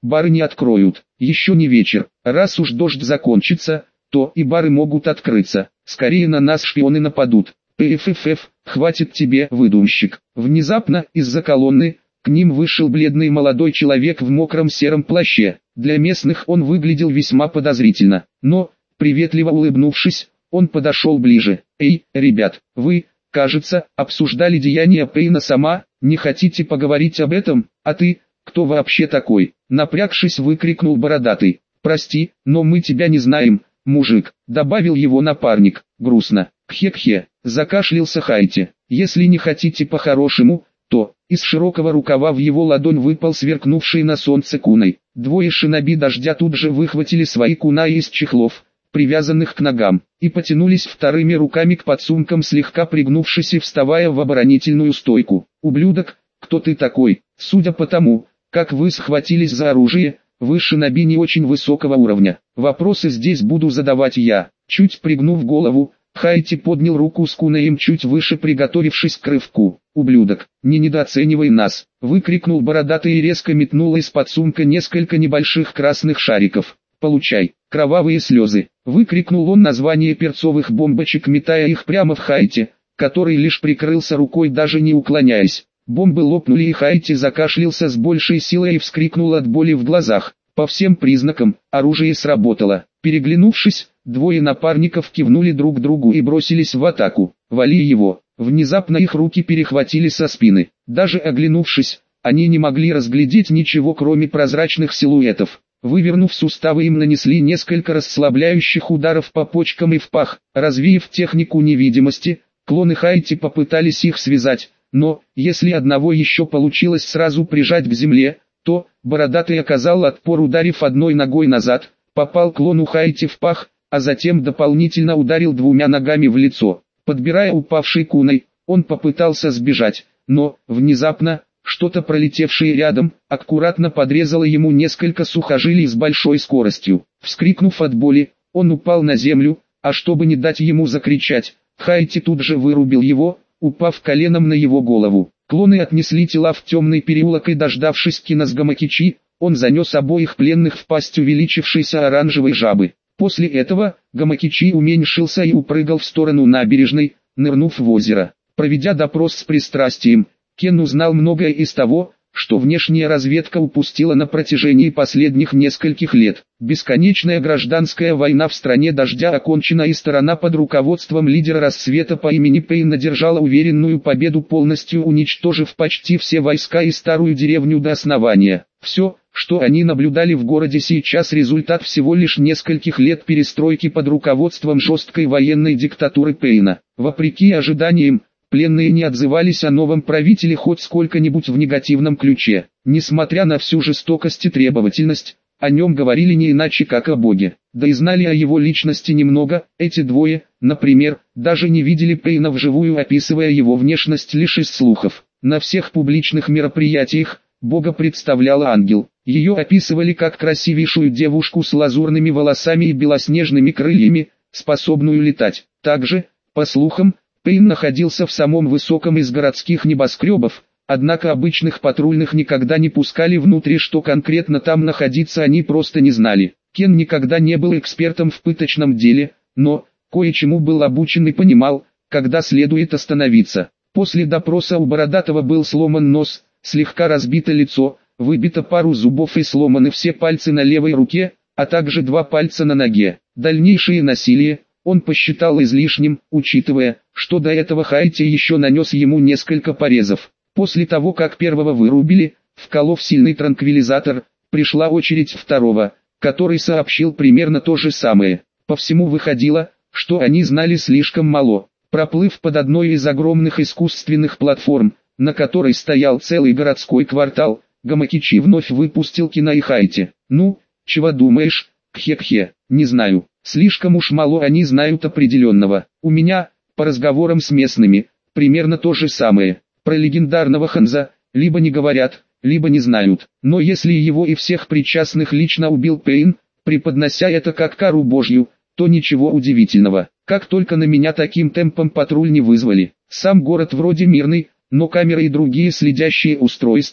[SPEAKER 2] бары не откроют. Еще не вечер. Раз уж дождь закончится, то и бары могут открыться. Скорее на нас шпионы нападут. Пффф, хватит тебе, выдумщик. Внезапно, из-за колонны, к ним вышел бледный молодой человек в мокром сером плаще. Для местных он выглядел весьма подозрительно. Но, приветливо улыбнувшись, он подошел ближе. «Эй, ребят, вы, кажется, обсуждали деяния Пейна сама, не хотите поговорить об этом? А ты, кто вообще такой?» Напрягшись, выкрикнул бородатый. «Прости, но мы тебя не знаем, мужик», добавил его напарник, грустно. «Кхе-кхе», закашлялся Хайти. «Если не хотите по-хорошему, то...» Из широкого рукава в его ладонь выпал сверкнувший на солнце куной. Двое шиноби дождя тут же выхватили свои кунаи из чехлов, привязанных к ногам, и потянулись вторыми руками к подсумкам, слегка пригнувшись и вставая в оборонительную стойку. «Ублюдок, кто ты такой? Судя по тому, как вы схватились за оружие, вы шиноби не очень высокого уровня. Вопросы здесь буду задавать я». Чуть пригнув голову, Хайти поднял руку с кунаем чуть выше, приготовившись к рывку. «Ублюдок, не недооценивай нас!» — выкрикнул бородатый и резко метнул из-под сумка несколько небольших красных шариков. «Получай, кровавые слезы!» — выкрикнул он название перцовых бомбочек, метая их прямо в Хайти, который лишь прикрылся рукой, даже не уклоняясь. Бомбы лопнули, и Хайти закашлялся с большей силой и вскрикнул от боли в глазах. По всем признакам, оружие сработало. Переглянувшись, двое напарников кивнули друг другу и бросились в атаку. «Вали его!» Внезапно их руки перехватили со спины. Даже оглянувшись, они не могли разглядеть ничего, кроме прозрачных силуэтов. Вывернув суставы, им нанесли несколько расслабляющих ударов по почкам и в пах. Развеяв технику невидимости, клоны Хайти попытались их связать, но, если одного еще получилось сразу прижать к земле, то, бородатый оказал отпор, ударив одной ногой назад, попал клону Хайти в пах, а затем дополнительно ударил двумя ногами в лицо. Подбирая упавший куной, он попытался сбежать, но, внезапно, что-то, пролетевшее рядом, аккуратно подрезало ему несколько сухожилий с большой скоростью. Вскрикнув от боли, он упал на землю, а чтобы не дать ему закричать, Хайти тут же вырубил его, упав коленом на его голову. Клоны отнесли тела в темный переулок, и, дождавшись Кина с Гамакичи, он занес обоих пленных в пасть увеличившейся оранжевой жабы. После этого, Гамакичи уменьшился и упрыгал в сторону набережной, нырнув в озеро. Проведя допрос с пристрастием, Кен узнал многое из того, что внешняя разведка упустила на протяжении последних нескольких лет. Бесконечная гражданская война в стране дождя окончена, и сторона под руководством лидера рассвета по имени Пейн одержала уверенную победу, полностью уничтожив почти все войска и старую деревню до основания. Все, что они наблюдали в городе сейчас, результат всего лишь нескольких лет перестройки под руководством жесткой военной диктатуры Пейна. Вопреки ожиданиям, пленные не отзывались о новом правителе хоть сколько-нибудь в негативном ключе. Несмотря на всю жестокость и требовательность, о нем говорили не иначе как о боге. Да и знали о его личности немного. Эти двое, например, даже не видели Пейна вживую, описывая его внешность лишь из слухов. На всех публичных мероприятиях бога представлял ангел. Ее описывали как красивейшую девушку с лазурными волосами и белоснежными крыльями, способную летать. Также, по слухам, Пейн находился в самом высоком из городских небоскребов, однако обычных патрульных никогда не пускали внутрь, что конкретно там находиться они просто не знали. Кен никогда не был экспертом в пыточном деле, но кое-чему был обучен и понимал, когда следует остановиться. После допроса у Бородатого был сломан нос, слегка разбито лицо, выбито пару зубов и сломаны все пальцы на левой руке, а также два пальца на ноге. Дальнейшее насилие он посчитал излишним, учитывая, что до этого Хайти еще нанес ему несколько порезов. После того, как первого вырубили, вколов сильный транквилизатор, пришла очередь второго, который сообщил примерно то же самое. По всему выходило, что они знали слишком мало. Проплыв под одной из огромных искусственных платформ, на которой стоял целый городской квартал, Гамакичи вновь выпустил Кина и Хайти. «Ну, чего думаешь, кхе-кхе, не знаю, слишком уж мало они знают определенного. У меня, по разговорам с местными, примерно то же самое. Про легендарного Ханза, либо не говорят, либо не знают. Но если его и всех причастных лично убил Пейн, преподнося это как кару божью, то ничего удивительного. Как только на меня таким темпом патруль не вызвали. Сам город вроде мирный, но камеры и другие следящие устройства,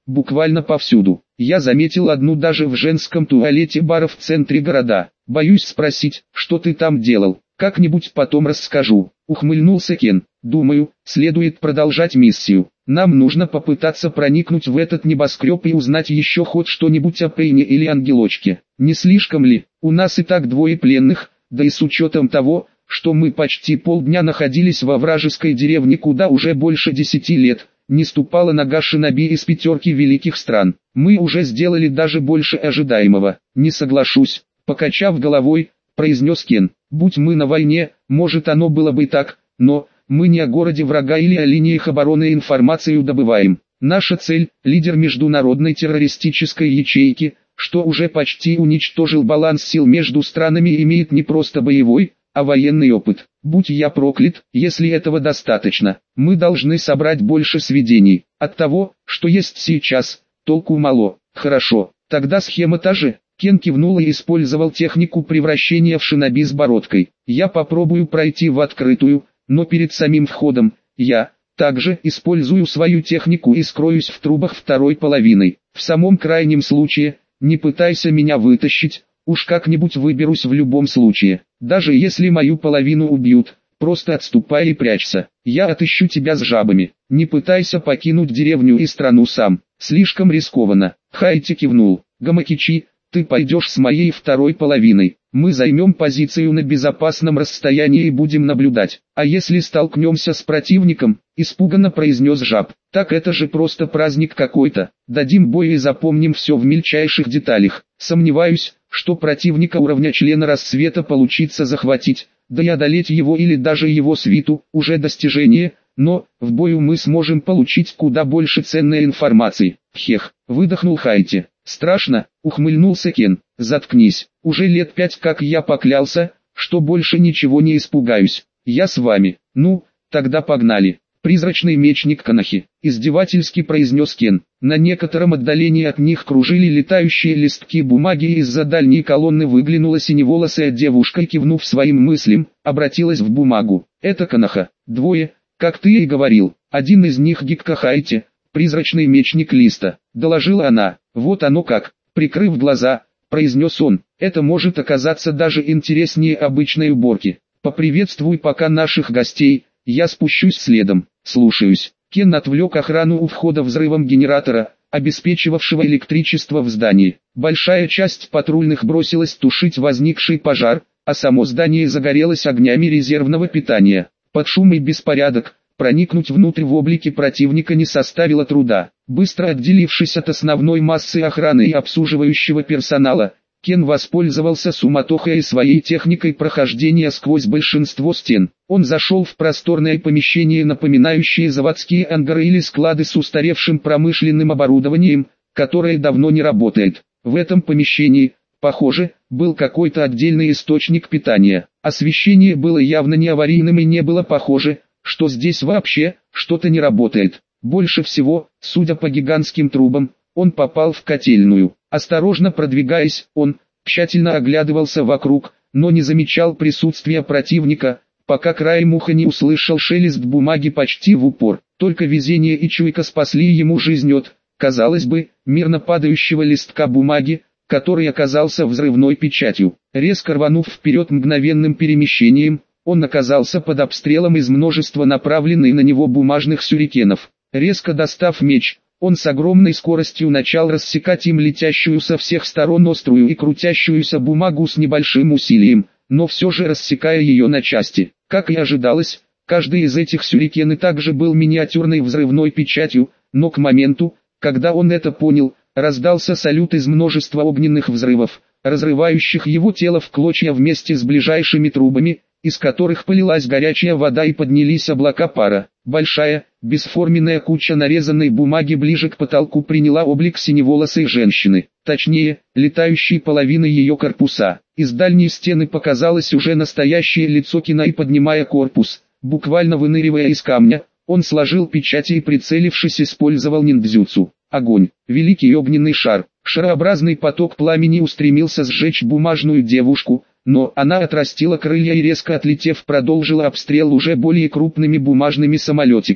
[SPEAKER 1] буквально повсюду. Я заметил одну даже в женском туалете бара в центре города. Боюсь спросить, что ты там делал. Как-нибудь потом расскажу. Ухмыльнулся Кен. Думаю, следует продолжать миссию. Нам нужно попытаться проникнуть в этот небоскреб и узнать еще хоть что-нибудь о Пейне или Ангелочке. Не слишком ли? У нас и так двое пленных, да и с учетом того, что мы почти полдня находились во вражеской деревне, куда уже больше десяти лет не ступала нога шиноби из пятерки великих стран. Мы уже сделали даже больше ожидаемого. Не соглашусь, покачав головой, произнес Кен. Будь мы на войне, может оно было бы так, но мы не о городе врага или о линиях обороны информацию добываем. Наша цель – лидер международной террористической ячейки, что уже почти уничтожил баланс сил между странами и имеет не просто боевой, а военный опыт. Будь я проклят, если этого достаточно. Мы должны собрать больше сведений. От того, что есть сейчас, толку мало. Хорошо, тогда схема та же. Кен кивнул и использовал технику превращения в шиноби с бородкой. Я попробую пройти в открытую, но перед самим входом, я также использую свою технику и скроюсь в трубах второй половиной. В самом крайнем случае, не пытайся меня вытащить, уж как-нибудь выберусь в любом случае. Даже если мою половину убьют, просто отступай и прячься. Я отыщу тебя с жабами. Не пытайся покинуть деревню и страну сам. Слишком рискованно. Хайти кивнул. Гамакичи, ты пойдешь с моей второй половиной. Мы займем позицию на безопасном расстоянии и будем наблюдать. А если столкнемся с противником, испуганно произнес жаб, так это же просто праздник какой-то. Дадим бой и запомним все в мельчайших деталях. Сомневаюсь, что противника уровня члена рассвета получится захватить, да и одолеть его или даже его свиту, уже достижение, но в бою мы сможем получить куда больше ценной информации. Хех, выдохнул Хайти. Страшно, ухмыльнулся Кен. Заткнись, уже лет пять как я поклялся, что больше ничего не испугаюсь. Я с вами. Ну, тогда погнали. Призрачный мечник Канахи, издевательски произнес Кен. На некотором отдалении от них кружили летающие листки бумаги, и из-за дальней колонны выглянула синеволосая девушка и, кивнув своим мыслям, обратилась в бумагу. Это Канаха. Двое, как ты и говорил. Один из них Гикка Хайти, призрачный мечник Листа, доложила она. Вот оно как. Прикрыв глаза, произнес он. Это может оказаться даже интереснее обычной уборки. Поприветствуй пока наших гостей, я спущусь следом. Слушаюсь. Кен отвлек охрану у входа взрывом генератора, обеспечивавшего электричество в здании. Большая часть патрульных бросилась тушить возникший пожар, а само здание загорелось огнями резервного питания. Под шум и беспорядок, проникнуть внутрь в облике противника не составило труда. Быстро отделившись от основной массы охраны и обслуживающего персонала, Кен воспользовался суматохой и своей техникой прохождения сквозь большинство стен. Он зашел в просторное помещение, напоминающее заводские ангары или склады с устаревшим промышленным оборудованием, которое давно не работает. В этом помещении, похоже, был какой-то отдельный источник питания. Освещение было явно не аварийным, и не было похоже, что здесь вообще что-то не работает. Больше всего, судя по гигантским трубам, он попал в котельную. Осторожно продвигаясь, он тщательно оглядывался вокруг, но не замечал присутствия противника, пока краем уха не услышал шелест бумаги почти в упор. Только везение и чуйка спасли ему жизнь от, казалось бы, мирно падающего листка бумаги, который оказался взрывной печатью. Резко рванув вперед мгновенным перемещением, он оказался под обстрелом из множества направленных на него бумажных сюрикенов. Резко достав меч, он с огромной скоростью начал рассекать им летящую со всех сторон острую и крутящуюся бумагу с небольшим усилием, но все же рассекая ее на части. Как и ожидалось, каждый из этих сюрикен также был миниатюрной взрывной печатью, но к моменту, когда он это понял, раздался салют из множества огненных взрывов, разрывающих его тело в клочья вместе с ближайшими трубами, из которых полилась горячая вода и поднялись облака пара. Большая, бесформенная куча нарезанной бумаги ближе к потолку приняла облик синеволосой женщины, точнее, летающей половины ее корпуса. Из дальней стены показалось уже настоящее лицо Кена, и, поднимая корпус, буквально выныривая из камня, он сложил печати и, прицелившись, использовал ниндзюцу. Огонь, великий огненный шар, шарообразный поток пламени устремился сжечь бумажную девушку, но она отрастила крылья и, резко отлетев, продолжила обстрел уже более крупными бумажными самолетиками.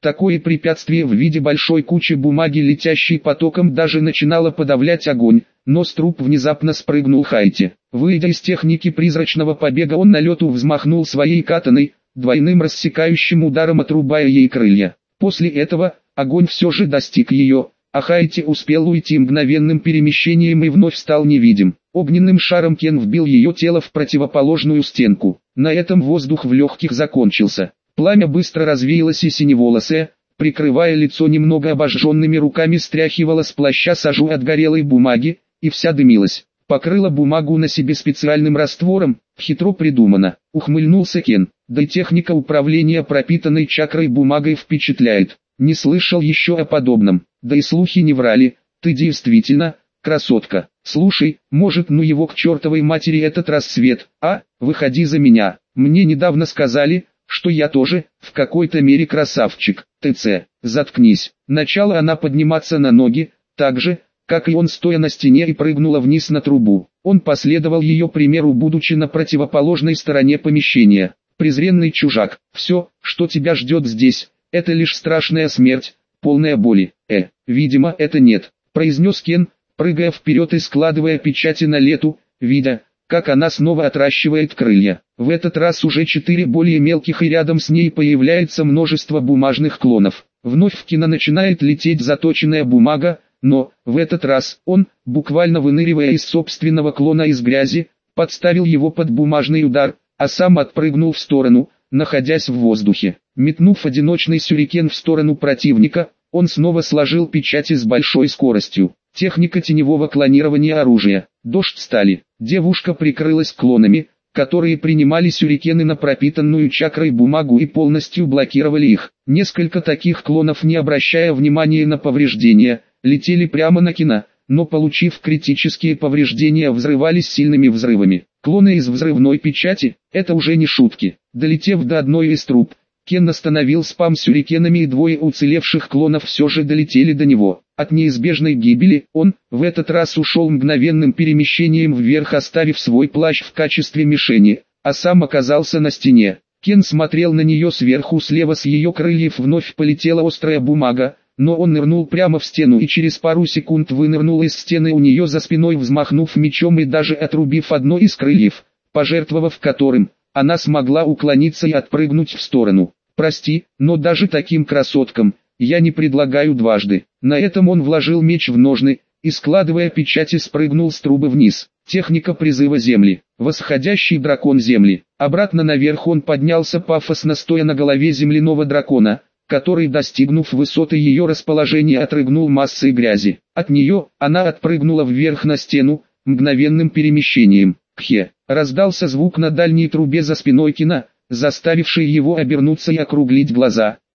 [SPEAKER 1] Такое препятствие в виде большой кучи бумаги, летящей потоком, даже начинало подавлять огонь, но с труб внезапно спрыгнул Хайти. Выйдя из техники призрачного побега, он на лету взмахнул своей катаной, двойным рассекающим ударом отрубая ей крылья. После этого, огонь все же достиг ее, а Хайти успел уйти мгновенным перемещением и вновь стал невидим. Огненным шаром Кен вбил ее тело в противоположную стенку. На этом воздух в легких закончился. Пламя быстро развеялось, и синеволосая, прикрывая лицо немного обожженными руками, стряхивала с плаща сажу от горелой бумаги, и вся дымилась. Покрыла бумагу на себе специальным раствором, хитро придумано, ухмыльнулся Кен. Да и техника управления пропитанной чакрой бумагой впечатляет. Не слышал еще о подобном, да и слухи не врали. Ты действительно красотка. Слушай, может, ну его к чертовой матери этот рассвет, а? Выходи за меня. Мне недавно сказали, что я тоже, в какой-то мере красавчик. ТЦ, заткнись. Начала она подниматься на ноги, так же, как и он, стоя на стене, и прыгнула вниз на трубу. Он последовал ее примеру, будучи на противоположной стороне помещения. Презренный чужак, все, что тебя ждет здесь, это лишь страшная смерть, полная боли. Э, видимо, это нет, произнес Кен, прыгая вперед и складывая печати на лету, видя, как она снова отращивает крылья. В этот раз уже четыре более мелких, и рядом с ней появляется множество бумажных клонов. Вновь в Кена начинает лететь заточенная бумага, но, в этот раз, он, буквально выныривая из собственного клона из грязи, подставил его под бумажный удар, а сам отпрыгнул в сторону, находясь в воздухе. Метнув одиночный сюрикен в сторону противника, он снова сложил печати с большой скоростью. Техника теневого клонирования оружия. Дождь стали. Девушка прикрылась клонами, которые принимали сюрикены на пропитанную чакрой бумагу и полностью блокировали их. Несколько таких клонов, не обращая внимания на повреждения, летели прямо на Кена, но, получив критические повреждения, взрывались сильными взрывами. Клоны из взрывной печати – это уже не шутки. Долетев до одной из труб, Кен остановил спам сюрикенами, и двое уцелевших клонов все же долетели до него. От неизбежной гибели он, в этот раз, ушел мгновенным перемещением вверх, оставив свой плащ в качестве мишени, а сам оказался на стене. Кен смотрел на нее сверху, слева с ее крыльев вновь полетела острая бумага, но он нырнул прямо в стену и через пару секунд вынырнул из стены у нее за спиной, взмахнув мечом и даже отрубив одно из крыльев, пожертвовав которым, она смогла уклониться и отпрыгнуть в сторону. «Прости, но даже таким красоткам я не предлагаю дважды». На этом он вложил меч в ножны и, складывая печати, спрыгнул с трубы вниз. Техника призыва земли. Восходящий дракон земли. Обратно наверх он поднялся, пафосно стоя на голове земляного дракона, который, достигнув высоты ее расположения, отрыгнул массой грязи. От нее она отпрыгнула вверх на стену, мгновенным перемещением. Кхе! Раздался звук на дальней трубе за спиной Кена, заставивший его обернуться и округлить глаза.